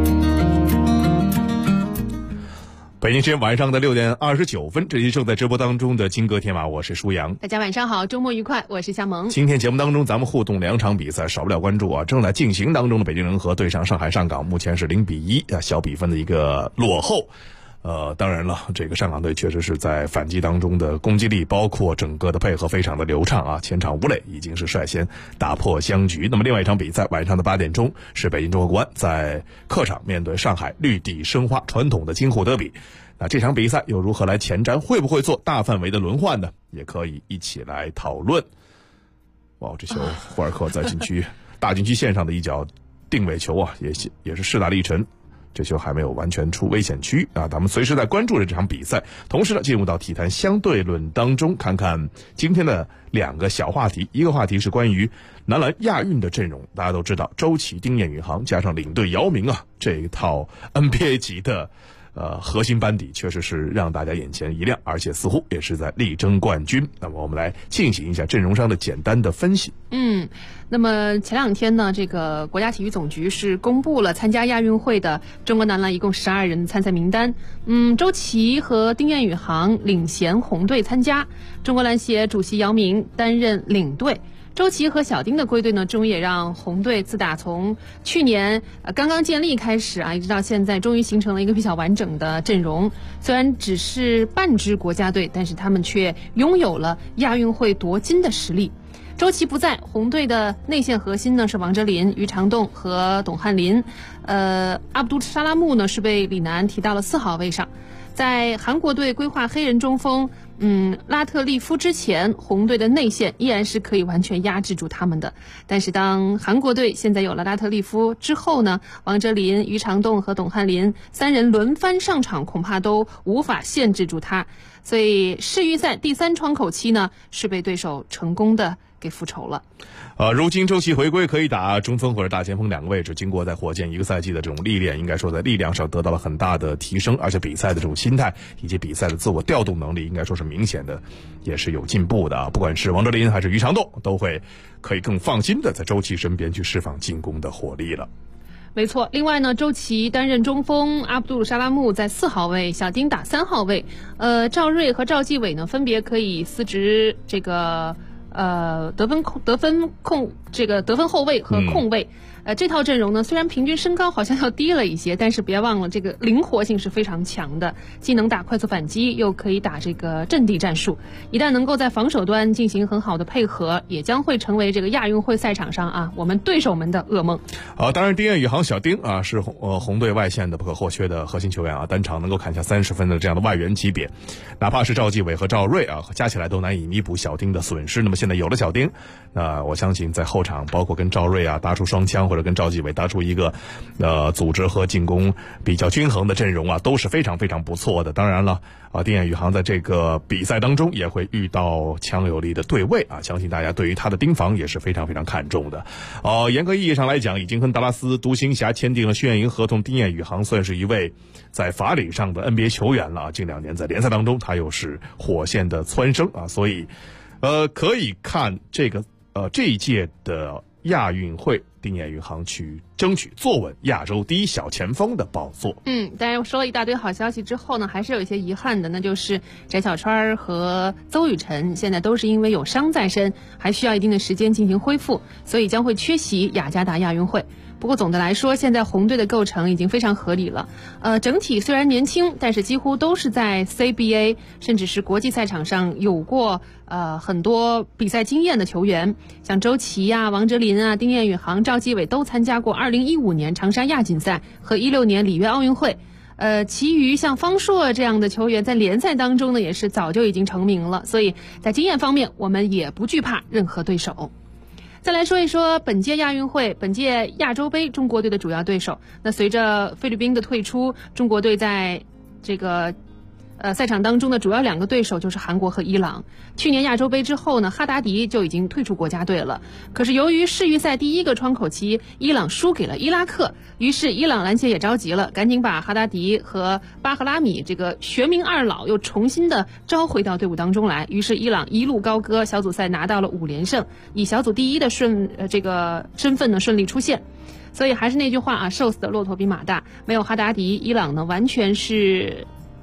北京时间晚上的6点29分，这期正在直播当中的金戈铁马，我是舒阳。 大家晚上好，周末愉快，我是夏萌。 今天节目当中，咱们互动2场比赛，少不了关注啊。正在进行当中的北京人和对上上海上港，目前是0-1小比分的一个落后。当然了，这个上港队确实是在反击当中的攻击力，包括整个的配合非常的流畅啊。前场吴磊已经是率先打破僵局。那么另外一场比赛，晚上的8点钟是北京中赫国安在客场面对上海绿地申花，传统的京沪德比。那这场比赛又如何来前瞻？会不会做大范围的轮换呢？也可以一起来讨论。哇，这球霍尔克在禁区大禁区线上的一脚定位球啊，也是势大力沉。这球还没有完全出危险区啊！咱们随时在关注着这场比赛，同时呢，进入到体坛相对论当中，看看今天的2个小话题。一个话题是关于男篮亚运的阵容，大家都知道，周琦、丁彦雨航加上领队姚明啊，这一套 NBA 级的核心班底确实是让大家眼前一亮，而且似乎也是在力争冠军。那么我们来进行一下阵容上的简单的分析。 那么前2天呢，这个国家体育总局是公布了参加亚运会的中国男篮一共12人参赛名单。周琦和丁彦雨航领衔红队参加，中国篮协主席姚明担任领队。周琦和小丁的归队呢，终于也让红队自打从去年刚刚建立开始啊，一直到现在，终于形成了一个比较完整的阵容。虽然只是半支国家队，但是他们却拥有了亚运会夺金的实力。周琦不在，红队的内线核心呢是王哲林、于长栋和董翰林。阿卜杜沙拉木呢是被李楠提到了4号位上。在韩国队规划黑人中锋拉特利夫之前，红队的内线依然是可以完全压制住他们的。但是当韩国队现在有了拉特利夫之后呢，王哲林、于长栋和董翰林3人轮番上场，恐怕都无法限制住他。所以世预赛第3窗口期呢，是被对手成功的给复仇了。 如今周琦回归，可以打中锋或者大前锋2个位置，经过在火箭1个赛季的这种历练，应该说在力量上得到了很大的提升，而且比赛的这种心态以及比赛的自我调动能力，应该说是明显的，也是有进步的。不管是王哲林还是于长栋，都会可以更放心的在周琦身边去释放进攻的火力了。 没错，另外呢，周琦担任中锋，阿卜杜沙拉木在4号位，小丁打3号位。赵睿和赵继伟呢，分别可以司职这个得分后卫和控卫。这套阵容呢，虽然平均身高好像要低了一些，但是别忘了这个灵活性是非常强的，既能打快速反击，又可以打这个阵地战术。一旦能够在防守端进行很好的配合，也将会成为这个亚运会赛场上啊我们对手们的噩梦。 当然丁彦雨航小丁啊是红队外线的不可或缺的核心球员啊，单场能够砍下30分的这样的外援级别，哪怕是赵继伟和赵睿啊，加起来都难以弥补小丁的损失。那么现在有了小丁，我相信在后场包括跟赵睿啊搭出双枪，或者跟赵继伟搭出一个组织和进攻比较均衡的阵容啊，都是非常非常不错的。当然了丁彦雨航在这个比赛当中也会遇到强有力的对位啊，相信大家对于他的盯防也是非常非常看重的。严格意义上来讲，已经跟达拉斯独行侠签订了训练营合同，丁彦雨航算是一位在法理上的 NBA 球员了。近2年在联赛当中他又是火线的蹿升啊，所以可以看这一届的亚运会，丁彦雨航去争取坐稳亚洲第1小前锋的宝座。 当然说了一大堆好消息之后呢，还是有一些遗憾的，那就是翟小川和邹宇辰现在都是因为有伤在身，还需要一定的时间进行恢复，所以将会缺席雅加达亚运会。不过总的来说，现在红队的构成已经非常合理了。整体虽然年轻，但是几乎都是在 CBA 甚至是国际赛场上有过很多比赛经验的球员，像周琦啊、王哲林啊、丁彦雨航、赵继伟都参加过2015年长沙亚锦赛和16年里约奥运会。其余像方硕这样的球员在联赛当中呢，也是早就已经成名了，所以在经验方面我们也不惧怕任何对手。再来说一说本届亚运会、本届亚洲杯中国队的主要对手。那随着菲律宾的退出，中国队在这个赛场当中的主要2个对手就是韩国和伊朗。去年亚洲杯之后呢，哈达迪就已经退出国家队了。可是由于世预赛第1个窗口期伊朗输给了伊拉克，于是伊朗篮协也着急了，赶紧把哈达迪和巴赫拉米这个学名2老又重新的召回到队伍当中来。于是伊朗一路高歌，小组赛拿到了5连胜，以小组第1的这个身份呢顺利出线。所以还是那句话啊，瘦死的骆驼比马大，没有哈达迪，伊朗呢完全是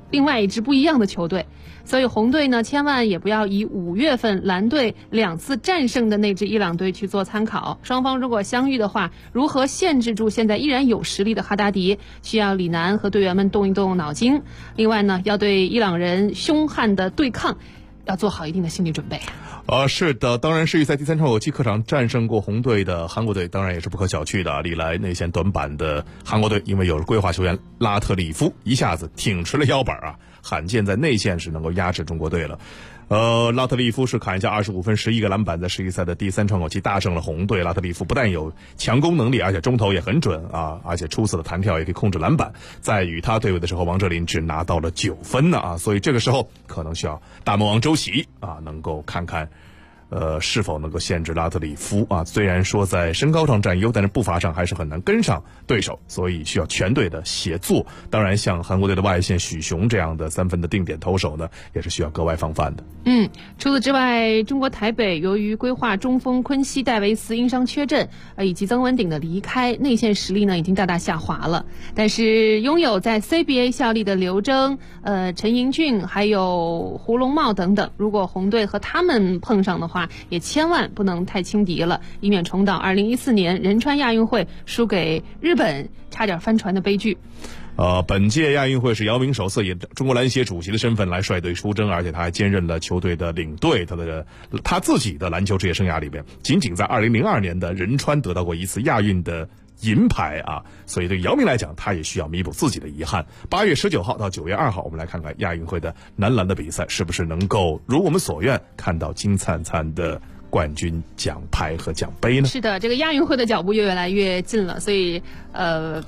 另外一支不一样的球队。所以红队呢，千万也不要以5月份蓝队2次战胜的那支伊朗队去做参考。双方如果相遇的话，如何限制住现在依然有实力的哈达迪，需要李楠和队员们动一动脑筋。另外呢，要对伊朗人凶悍的对抗要做好一定的心理准备。 是的，当然世预赛第3场有机客场战胜过红队的韩国队，当然也是不可小觑的。历来内线短板的韩国队，因为有了归化球员拉特里夫，一下子挺直了腰板啊，罕见在内线是能够压制中国队了。拉特里夫是砍下25分11个篮板，在世预赛的第3窗口期大胜了红队。拉特里夫不但有强攻能力，而且中投也很准啊，而且出色的弹跳也可以控制篮板。在与他对位的时候，王哲林只拿到了9分呢啊，所以这个时候可能需要大魔王周琦啊，能够看看是否能够限制拉特里夫啊？虽然说在身高上占优，但是步伐上还是很难跟上对手，所以需要全队的协作。当然，像韩国队的外线许雄这样的3分的定点投手呢，也是需要格外防范的。 除此之外，中国台北由于规划中锋昆西戴维斯因伤缺阵，以及曾文鼎的离开，内线实力呢已经大大下滑了。但是拥有在 CBA 效力的刘铮、陈盈俊还有胡龙茂等等，如果红队和他们碰上的话，也千万不能太轻敌了，以免重蹈2014年仁川亚运会输给日本差点翻船的悲剧。 本届亚运会是姚明首次以中国篮协主席的身份来率队出征，而且他还兼任了球队的领队。他自己的篮球职业生涯里边，仅仅在2002年的仁川得到过1次亚运的银牌啊，所以对姚明来讲，他也需要弥补自己的遗憾。8月19号到9月2号，我们来看看亚运会的男篮的比赛是不是能够如我们所愿看到金灿灿的冠军奖牌和奖杯呢？ 是的，这个亚运会的脚步越来越近了，所以从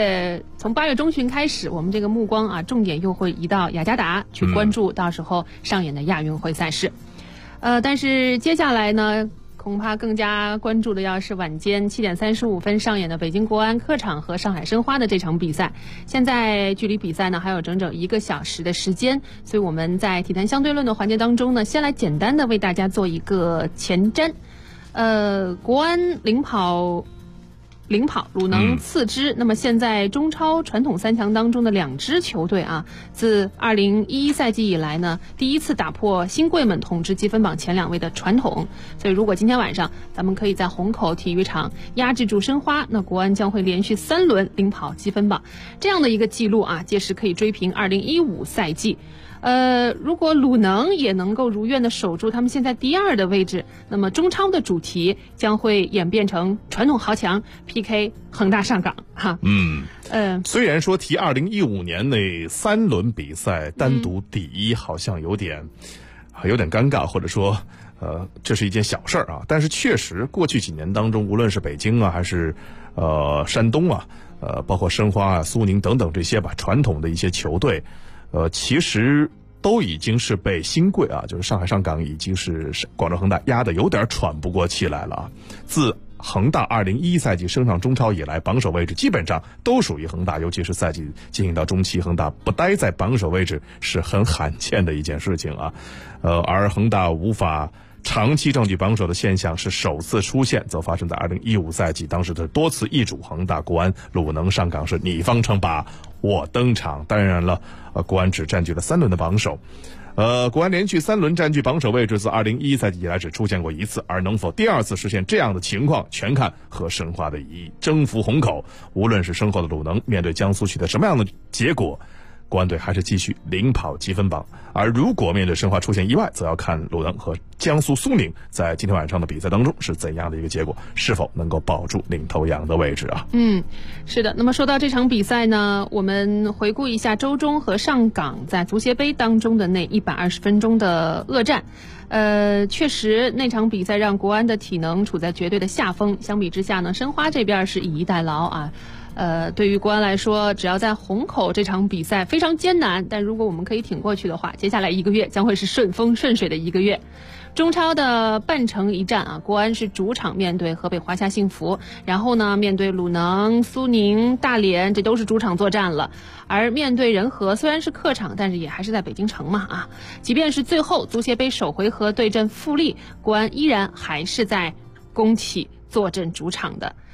8月中旬开始，我们这个目光啊，重点又会移到雅加达去关注到时候上演的亚运会赛事。但是接下来呢，恐怕更加关注的要是晚间7点35分上演的北京国安客场和上海申花的这场比赛。现在距离比赛呢还有整整1个小时的时间，所以我们在体坛相对论的环节当中呢，先来简单的为大家做一个前瞻。国安领跑，鲁能次之。那么现在中超传统3强当中的2支球队啊，自2011赛季以来呢，第一次打破新贵们统治积分榜前2位的传统。所以如果今天晚上咱们可以在虹口体育场压制住申花，那国安将会连续3轮领跑积分榜，这样的一个记录啊，届时可以追平2015赛季。如果鲁能也能够如愿的守住他们现在第2的位置，那么中超的主题将会演变成传统豪强 PK 恒大上港哈。 虽然说提2015年那3轮比赛单独第1好像有点尴尬，或者说这是一件小事啊，但是确实过去几年当中，无论是北京啊还是山东啊，包括申花啊、苏宁等等这些吧传统的一些球队，其实都已经是被新贵啊，就是上海上港已经是广州恒大压得有点喘不过气来了啊。自恒大2011赛季升上中超以来，榜首位置基本上都属于恒大，尤其是赛季进行到中期，恒大不待在榜首位置是很罕见的一件事情啊。而恒大无法长期占据榜首的现象是首次出现，则发生在2015赛季，当时的多次易主，恒大、国安、鲁能上港是你方称霸，我登场。当然了，国安只占据了3轮的榜首。国安连续3轮占据榜首位置，自2011赛季以来只出现过1次，而能否第2次实现这样的情况，全看和申花的一征服虹口。无论是身后的鲁能面对江苏取得什么样的结果，国安队还是继续领跑积分榜。而如果面对申花出现意外，则要看鲁能和江苏苏宁在今天晚上的比赛当中是怎样的一个结果，是否能够保住领头羊的位置啊。 是的。那么说到这场比赛呢，我们回顾一下周中和上港在足协杯当中的那120分钟的恶战。确实那场比赛让国安的体能处在绝对的下风，相比之下呢，申花这边是以逸待劳啊。对于国安来说，只要在虹口这场比赛非常艰难，但如果我们可以挺过去的话，接下来1个月将会是顺风顺水的1个月。中超的半程一战啊，国安是主场面对河北华夏幸福，然后呢面对鲁能、苏宁、大连，这都是主场作战了。而面对人和虽然是客场，但是也还是在北京城嘛啊。即便是最后足协杯首回合对阵富力，国安依然还是在工体坐镇主场的。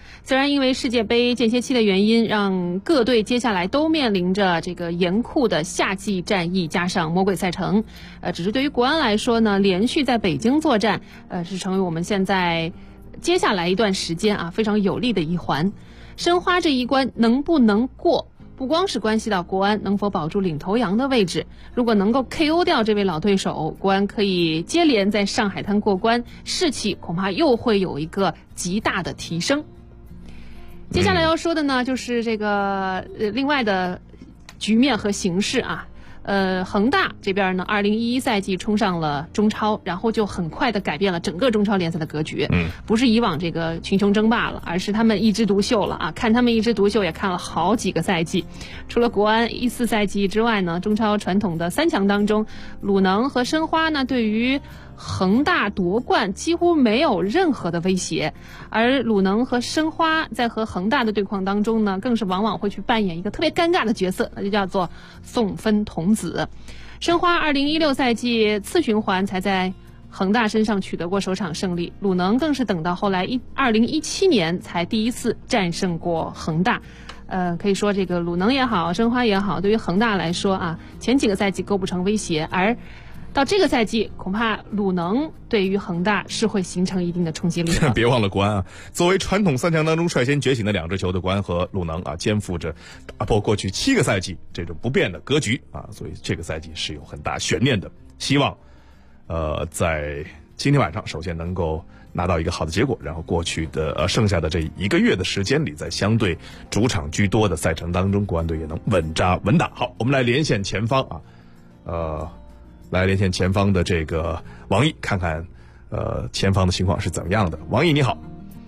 虽然因为世界杯间歇期的原因，让各队接下来都面临着这个严酷的夏季战役加上魔鬼赛程，只是对于国安来说呢，连续在北京作战，是成为我们现在接下来一段时间啊非常有利的一环。申花这一关能不能过，不光是关系到国安能否保住领头羊的位置，如果能够 KO 掉这位老对手，国安可以接连在上海滩过关，士气恐怕又会有一个极大的提升。接下来要说的呢，就是这个另外的局面和形势啊。恒大这边呢，2011赛季冲上了中超，然后就很快的改变了整个中超联赛的格局。不是以往这个群雄争霸了，而是他们一枝独秀了啊！看他们一枝独秀也看了好几个赛季。除了国安14赛季之外呢，中超传统的3强当中，鲁能和申花呢对于恒大夺冠几乎没有任何的威胁，而鲁能和申花在和恒大的对抗当中呢，更是往往会去扮演一个特别尴尬的角色，那就叫做送分童子。申花2016赛季次循环才在恒大身上取得过首场胜利，鲁能更是等到后来2017年才第一次战胜过恒大。可以说这个鲁能也好，申花也好，对于恒大来说啊，前几个赛季构不成威胁，而到这个赛季，恐怕鲁能对于恒大是会形成一定的冲击力的。 别忘了国安啊，作为传统3强当中率先觉醒的2支球队，国安和鲁能啊，肩负着打破过去7个赛季这种不变的格局啊，所以这个赛季是有很大悬念的。希望在今天晚上首先能够拿到一个好的结果，然后过去的剩下的这1个月的时间里，在相对主场居多的赛程当中，国安队也能稳扎稳打。好，我们来连线前方啊，来连线前方的这个王毅，看看前方的情况是怎么样的。王毅你好。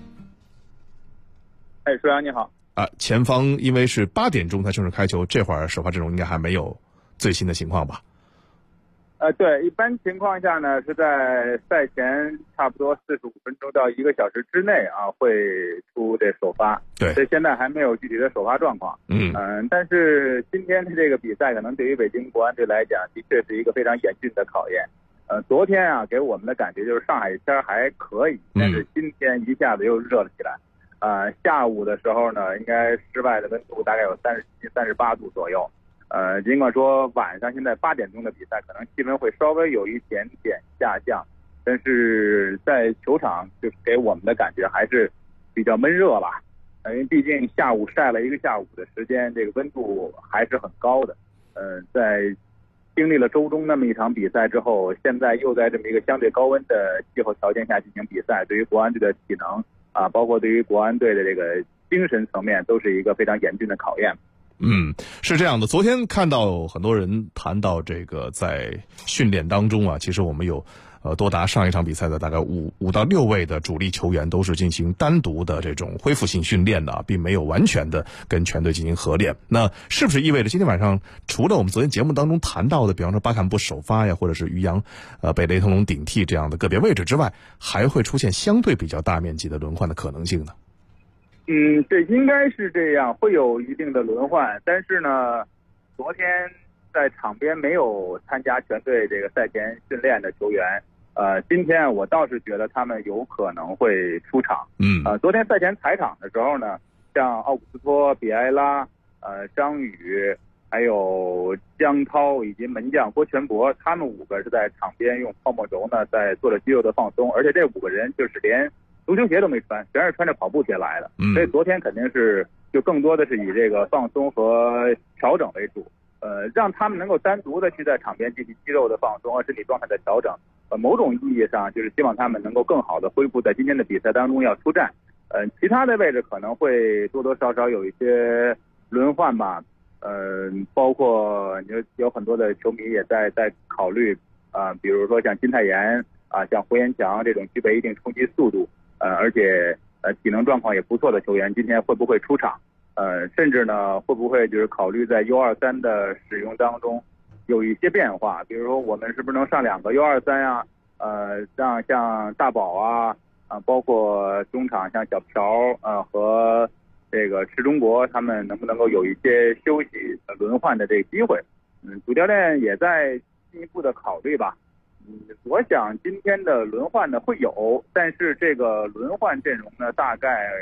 舒阳你好。 前方因为是8点钟才正式开球，这会儿首发阵容应该还没有最新的情况吧？ 对，一般情况下呢是在赛前差不多45分钟到1个小时之内啊会出这首发。 对， 所以现在还没有具体的首发状况。但是今天的这个比赛可能对于北京国安队来讲的确是一个非常严峻的考验。昨天啊给我们的感觉就是上海天还可以，但是今天一下子又热了起来。下午的时候呢，应该室外的温度大概有37、38度左右。尽管说晚上现在8点钟的比赛，可能气温会稍微有一点点下降，但是在球场就给我们的感觉还是比较闷热吧。因为毕竟下午晒了1个下午的时间，这个温度还是很高的。在经历了周中那么一场比赛之后，现在又在这么一个相对高温的气候条件下进行比赛，对于国安队的体能啊，包括对于国安队的这个精神层面，都是一个非常严峻的考验。 是这样的。昨天看到很多人谈到这个在训练当中啊，其实我们有多达上一场比赛的大概5到6位的主力球员都是进行单独的这种恢复性训练的，并没有完全的跟全队进行合练。那是不是意味着今天晚上除了我们昨天节目当中谈到的，比方说巴坎布首发呀，或者是于洋被雷腾龙顶替这样的个别位置之外，还会出现相对比较大面积的轮换的可能性呢？ 这应该是这样，会有一定的轮换。但是呢，昨天在场边没有参加全队这个赛前训练的球员，今天我倒是觉得他们有可能会出场。昨天赛前踩场的时候呢，像奥古斯托、比埃拉、张宇，还有江涛以及门将郭全博，他们5个是在场边用泡沫轴呢在做着肌肉的放松，而且这5个人就是连足球鞋都没穿，全是穿着跑步鞋来的。所以昨天肯定是就更多的是以这个放松和调整为主，让他们能够单独的去在场边进行肌肉的放松和身体状态的调整。某种意义上就是希望他们能够更好的恢复在今天的比赛当中要出战。其他的位置可能会多多少少有一些轮换吧。包括有很多的球迷也在考虑比如说像金泰妍像胡延强这种具备一定冲击速度而且体能状况也不错的球员，今天会不会出场？甚至呢会不会就是考虑在 U23 的使用当中有一些变化？比如说我们是不是能上2个 U23 啊？让像大宝包括中场像小朴和这个池中国他们能不能够有一些休息轮换的这个机会？主教练也在进一步的考虑吧。我想今天的轮换呢会有，但是这个轮换阵容呢大概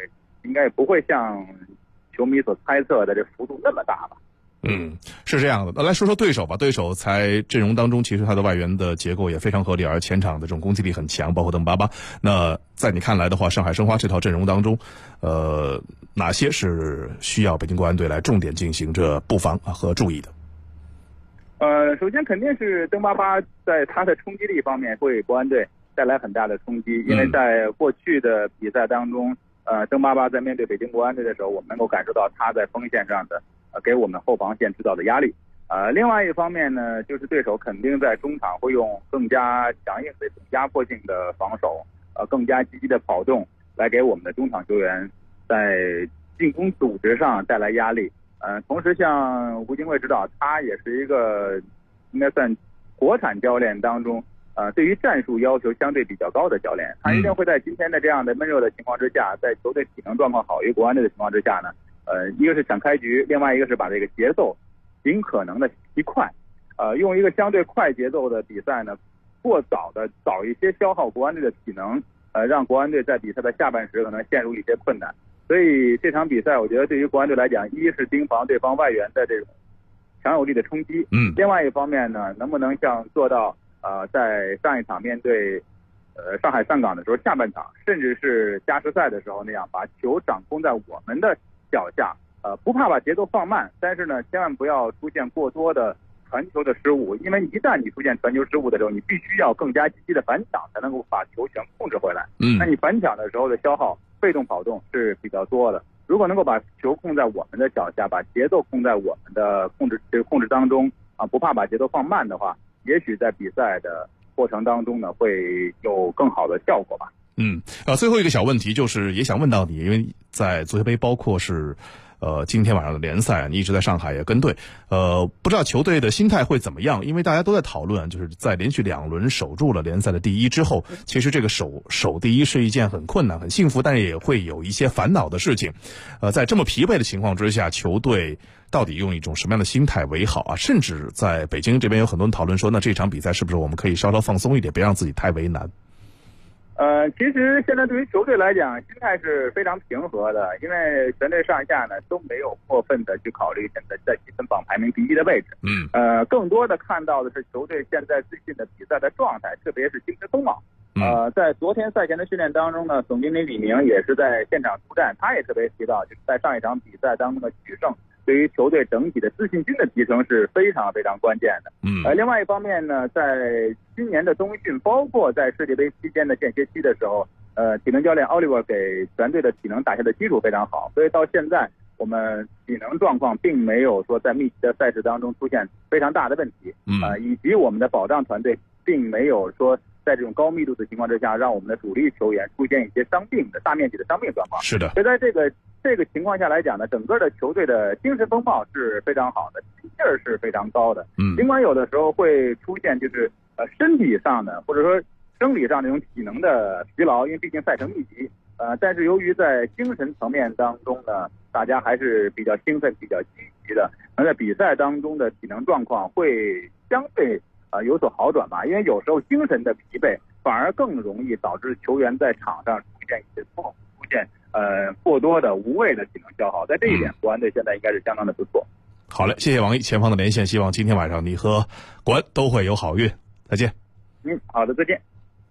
应该也不会像球迷所猜测的这幅度那么大吧。 是这样的。那来说说对手吧。对手在阵容当中，其实他的外援的结构也非常合理，而前场的这种攻击力很强，包括邓巴巴。那在你看来的话，上海申花这套阵容当中，哪些是需要北京国安队来重点进行着布防和注意的？ 首先肯定是邓巴巴在他的冲击力方面会国安队带来很大的冲击，因为在过去的比赛当中，邓巴巴在面对北京国安队的时候，我们能够感受到他在锋线上的给我们后防线制造的压力。另外一方面呢，就是对手肯定在中场会用更加强硬的压迫性的防守，更加积极的跑动，来给我们的中场球员在进攻组织上带来压力。同时像吴金贵指导，他也是一个应该算国产教练当中对于战术要求相对比较高的教练。他一定会在今天的这样的闷热的情况之下，在球队体能状况好于国安队的情况之下呢，一个是想开局，另外一个是把这个节奏尽可能的提快，用一个相对快节奏的比赛呢，过早一些消耗国安队的体能，让国安队在比赛的下半时可能陷入一些困难。所以这场比赛我觉得对于国安队来讲，一是盯防对方外援的这种强有力的冲击，另外一方面呢，能不能像做到在上一场面对上海上港的时候，下半场甚至是加时赛的时候那样，把球掌控在我们的脚下，不怕把节奏放慢，但是呢，千万不要出现过多的传球的失误，因为一旦你出现传球失误的时候，你必须要更加积极的反抢，才能够把球权控制回来。那你反抢的时候的消耗，被动跑动是比较多的。如果能够把球控在我们的脚下，把节奏控在我们的控制当中不怕把节奏放慢的话，也许在比赛的过程当中呢，会有更好的效果吧。 最后一个小问题就是也想问到你，因为在足协杯包括是今天晚上的联赛，你一直在上海也跟队，不知道球队的心态会怎么样？因为大家都在讨论，就是在连续2轮守住了联赛的第一之后，其实这个守第一是一件很困难、很幸福，但也会有一些烦恼的事情。在这么疲惫的情况之下，球队到底用一种什么样的心态为好啊？甚至在北京这边有很多人讨论说，那这场比赛是不是我们可以稍稍放松一点，别让自己太为难？ 其实现在对于球队来讲，心态是非常平和的，因为全队上下呢都没有过分的去考虑现在在积分榜排名第一的位置。更多的看到的是球队现在最近的比赛的状态，特别是精神风貌。在昨天赛前的训练当中呢，总经理李明也是在现场出战，他也特别提到，就是在上一场比赛当中的取胜，对于球队整体的自信心的提升是非常非常关键的。另外一方面呢，在今年的冬训，包括在世界杯期间的间歇期的时候，体能教练 Oliver 给全队的体能打下的基础非常好，所以到现在我们体能状况并没有说在密集的赛事当中出现非常大的问题，以及我们的保障团队并没有说在这种高密度的情况之下，让我们的主力球员出现一些伤病的大面积的伤病状况。 是的， 所以在这个情况下来讲呢，整个的球队的精神风貌是非常好的，劲儿是非常高的。尽管有的时候会出现就是身体上的或者说生理上这种体能的疲劳，因为毕竟赛程密集。但是由于在精神层面当中呢，大家还是比较兴奋、比较积极的，那在比赛当中的体能状况会相对有所好转吧。因为有时候精神的疲惫反而更容易导致球员在场上出现一些错误，出现过多的无谓的体能消耗。在这一点，国安队现在应该是相当的不错。 好嘞，谢谢王毅前方的连线，希望今天晚上你和国安都会有好运。再见。 好的，再见。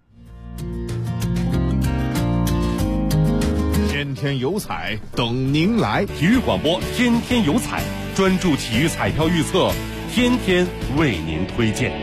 天天有彩等您来， 体育广播天天有彩，专注体育彩票预测，天天为您推荐。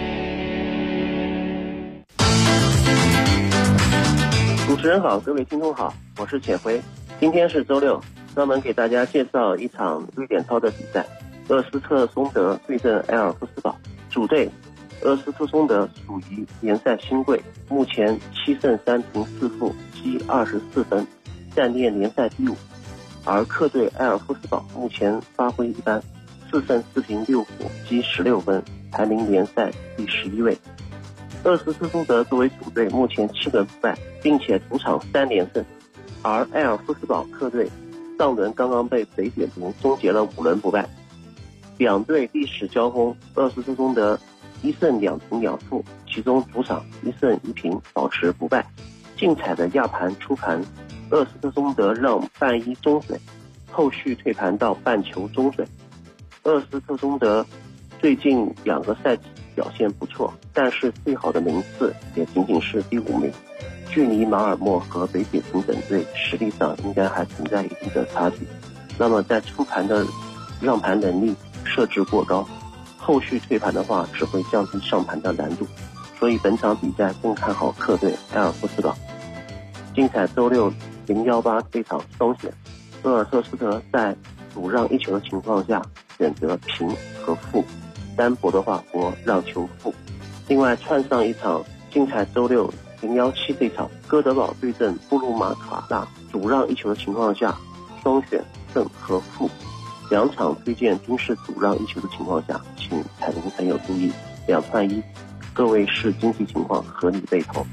主持人好，各位听众好，我是浅辉。今天是周六，专门给大家介绍一场瑞典超的比赛，厄斯特松德对阵埃尔夫斯堡。主队厄斯特松德属于联赛新贵，目前7胜3平4负，积24分，暂列联赛第5。而客队埃尔夫斯堡目前发挥一般，4胜4平6负，积16分，排名联赛第11位。厄斯特松德作为主队，目前7轮不败，并且主场3连胜。而埃尔夫斯堡客队上轮刚刚被北点评终结了5轮不败。两队历史交锋，厄斯特松德1胜2平2负，其中主场1胜1平保持不败。竞彩的亚盘出盘厄斯特松德让半一中水，后续退盘到半球中水。厄斯特松德最近2个赛季表现不错，但是最好的名次也仅仅是第5名，距离马尔默和北铁城等队实力上应该还存在一定的差距。那么在初盘的让盘能力设置过高，后续退盘的话只会降低上盘的难度，所以本场比赛更看好客队埃尔夫斯堡。精彩周六018这场双选，厄尔特斯特在主让1球的情况下选择平和负，单博的话博让球负。另外串上一场精彩周六017这场哥德堡对阵布鲁马卡纳，主让1球的情况下双选正和负。2场推荐均是主让1球的情况下，请彩民朋友注意2串1，各位视经济情况合理备投。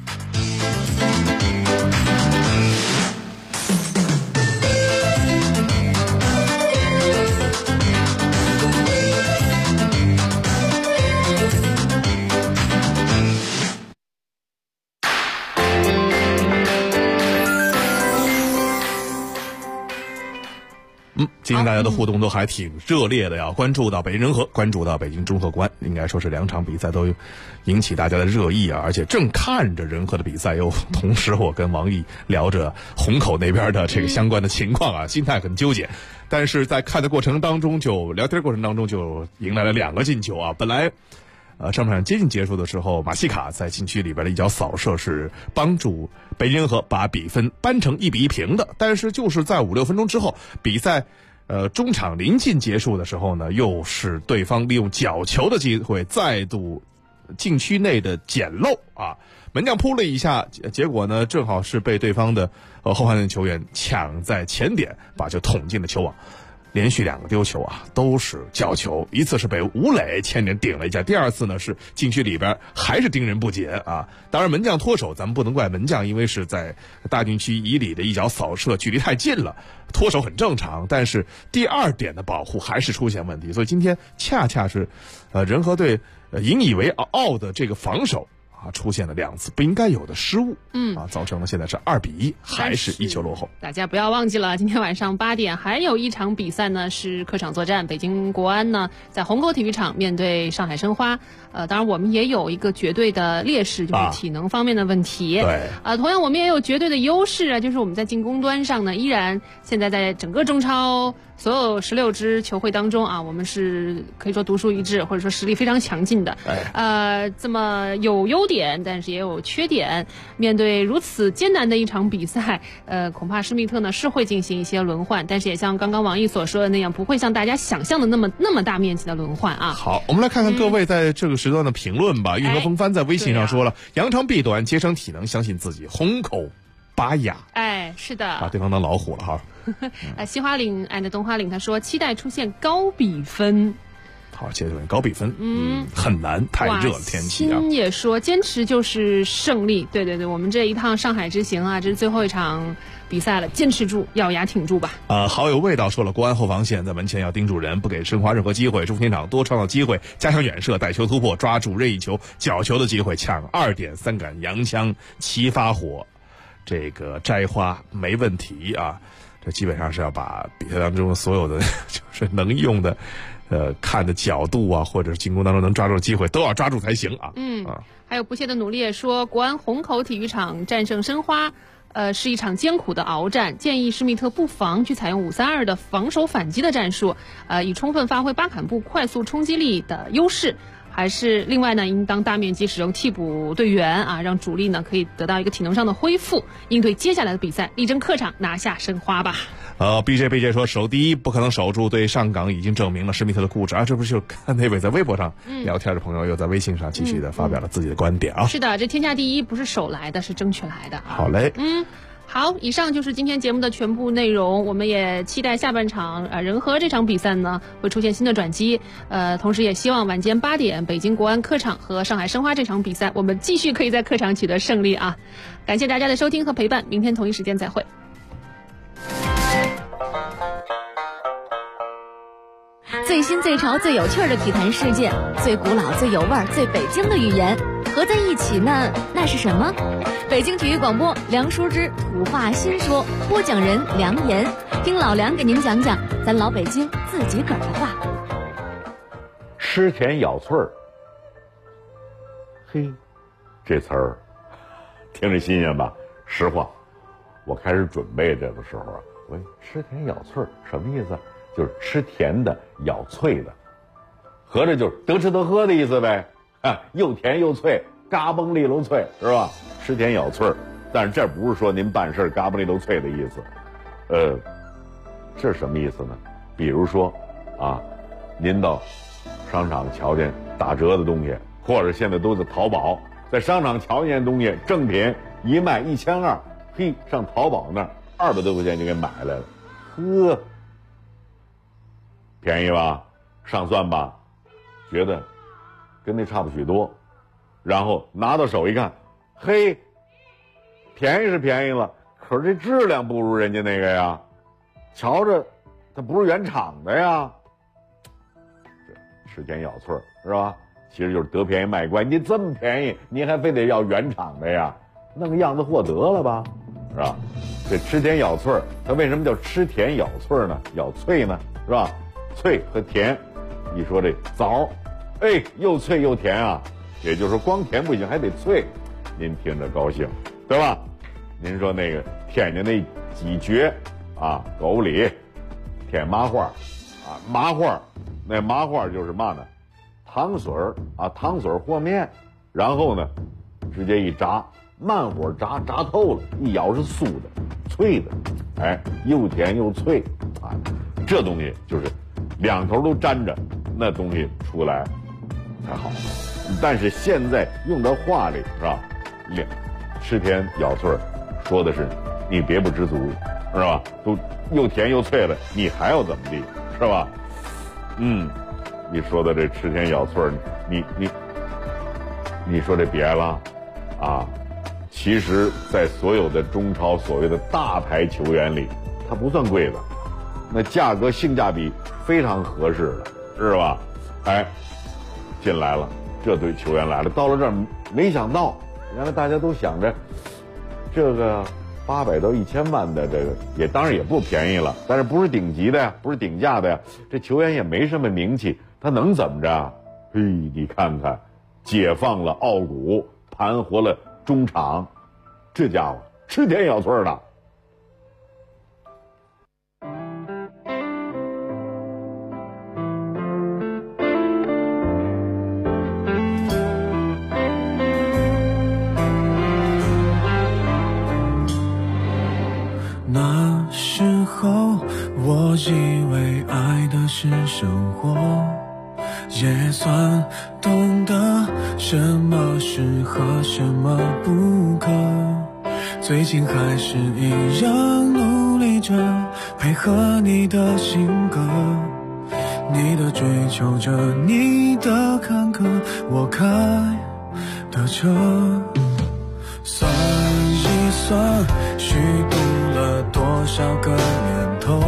今天大家的互动都还挺热烈的呀，关注到北京人和，关注到北京中赫国安，应该说是2场比赛都引起大家的热议啊。而且正看着人和的比赛，又同时我跟王毅聊着虹口那边的这个相关的情况啊，心态很纠结。但是在看的过程当中，聊天过程当中就迎来了2个进球啊。本来上半场接近结束的时候，马西卡在禁区里边的一脚扫射是帮助北京人和把比分扳成1-1平的。但是就是在5-6分钟之后，比赛中场临近结束的时候呢，又是对方利用角球的机会再度禁区内的捡漏啊，门将扑了一下，结果呢正好是被对方的后防线球员抢在前点，把球捅进了球网。连续2个丢球啊，都是角球，一次是被吴磊前点顶了一下，第2次呢是禁区里边还是盯人不解啊。当然门将脱手，咱们不能怪门将，因为是在大禁区以里的一脚扫射，距离太近了，脱手很正常。但是第2点的保护还是出现问题，所以今天恰恰是人和队引以为傲的这个防守出现了2次不应该有的失误，造成了现在是2-1，还是1球落后。 大家不要忘记了，今天晚上8点还有一场比赛呢，是客场作战，北京国安呢在虹口体育场面对上海申花。当然我们也有一个绝对的劣势，就是体能方面的问题。 对， 同样我们也有绝对的优势啊，就是我们在进攻端上呢，依然现在在整个中超所有16支球会当中啊，我们是可以说独树一帜，或者说实力非常强劲的。这么有优点，但是也有缺点。面对如此艰难的一场比赛，恐怕施密特呢是会进行一些轮换，但是也像刚刚王毅所说的那样，不会像大家想象的那么大面积的轮换啊。 好，我们来看看各位在这个时段的评论吧。运河风帆在微信上说了，扬长避短，节省体能，相信自己，虹口拔雅。 是的， 把对方当老虎了哈。 西花岭东花岭他说期待出现高比分。 好，接着高比分，很难，太热了天气啊。 也说坚持就是胜利，对，我们这一趟上海之行啊，这是最后一场比赛了，坚持住，咬牙挺住吧。 好有味道说了，国安后防线在门前要盯住人，不给申花任何机会，中前场多创造机会，加强远射，带球突破，抓住任意球、角球的机会，抢2点3杆洋枪齐发火，这个摘花没问题啊。这基本上是要把比赛当中所有的就是能用的看的角度啊，或者是进攻当中能抓住的机会都要抓住才行啊。 还有不懈的努力也说，国安虹口体育场战胜申花是一场艰苦的鏖战，建议施密特不妨去采用5-3-2的防守反击的战术，以充分发挥巴坎布快速冲击力的优势。还是另外呢，应当大面积使用替补队员啊，让主力呢可以得到一个体能上的恢复，应对接下来的比赛，力争客场拿下申花吧。 BJ 说守第一不可能守住，对上港已经证明了施密特的固执啊！这不是就看那位在微博上聊天的朋友又在微信上继续的发表了自己的观点啊。 是的，这天下第一不是守来的，是争取来的。 好嘞， 好，以上就是今天节目的全部内容。我们也期待下半场人和这场比赛呢会出现新的转机。同时也希望晚间8点北京国安客场和上海申花这场比赛，我们继续可以在客场取得胜利啊！感谢大家的收听和陪伴，明天同一时间再会。 最新最潮最有趣的体坛事件，最古老最有味儿最北京的语言合在一起呢，那是什么？北京体育广播梁淑芝土话新说，播讲人梁岩，听老梁给您讲讲咱老北京自己个儿的话。 吃甜咬脆儿，嘿，这词儿听着新鲜吧？实话，我开始准备这个时候啊，喂，吃甜咬脆儿什么意思？就是吃甜的咬脆的，合着就是得吃得喝的意思呗，啊，又甜又脆，嘎嘣利落脆，是吧？吃甜咬脆儿，但是这不是说您办事嘎嘣利落脆的意思，这是什么意思呢？比如说啊，您到商场瞧见打折的东西，或者现在都在淘宝，在商场瞧见东西正品一卖1200，嘿，上淘宝那儿200多块钱就给买来了，呵，便宜吧，上算吧，觉得跟那差不许多，然后拿到手一看，嘿，便宜是便宜了，可是这质量不如人家那个呀，瞧着它不是原厂的呀，这吃甜咬脆是吧？其实就是得便宜卖乖，你这么便宜，你还非得要原厂的呀？弄个样子货得了吧，是吧？这吃甜咬脆，它为什么叫吃甜咬脆呢？咬脆呢，是吧？脆和甜，一说这枣，哎，又脆又甜啊，也就是说光甜不行，还得脆，您听着高兴，对吧？您说那个天津那几绝啊，狗里甜麻花啊，麻花，那麻花就是嘛呢？糖水啊，糖水和面，然后呢，直接一炸，慢火炸，炸透了，一咬是酥的、脆的，哎，又甜又脆啊，这东西就是两头都沾着，那东西出来才好。但是现在用到话里是吧？吃甜咬脆，说的是你别不知足，是吧？都又甜又脆了，你还要怎么地，是吧？你说的这吃甜咬脆，你说这别了啊！其实，在所有的中超所谓的大牌球员里，它不算贵的，那价格性价比非常合适的，是吧？哎，进来了，这队球员来了，到了这儿，没想到，原来大家都想着这个800到1000万的这个，也当然也不便宜了，但是不是顶级的呀，不是顶价的呀，这球员也没什么名气，他能怎么着？嘿，你看看，解放了傲骨，盘活了中场，这家伙吃甜咬脆的。 那时候我以为爱的是生活，也算懂得什么适合什么不可，最近还是一样努力着配合你的性格，你的追求着，你的坎坷，我开的车，算一算虚度了多少个年头。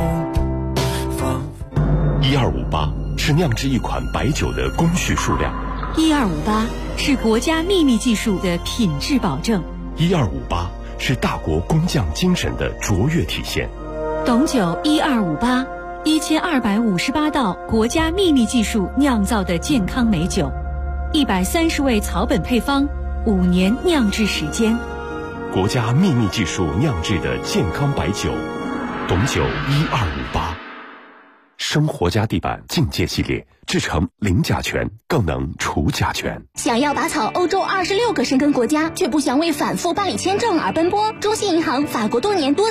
1258是酿制一款白酒的工序数量 ，1258是国家秘密技术的品质保证 ，1258是大国工匠精神的卓越体现。 董酒1258 1258道国家秘密技术酿造的健康美酒，130味草本配方，5年酿制时间。 国家秘密技术酿制的健康白酒，董酒1258。生活家地板境界系列制成零甲醛，更能除甲醛。 想要拔草欧洲26个申根国家，却不想为反复办理签证而奔波？中信银行法国多年多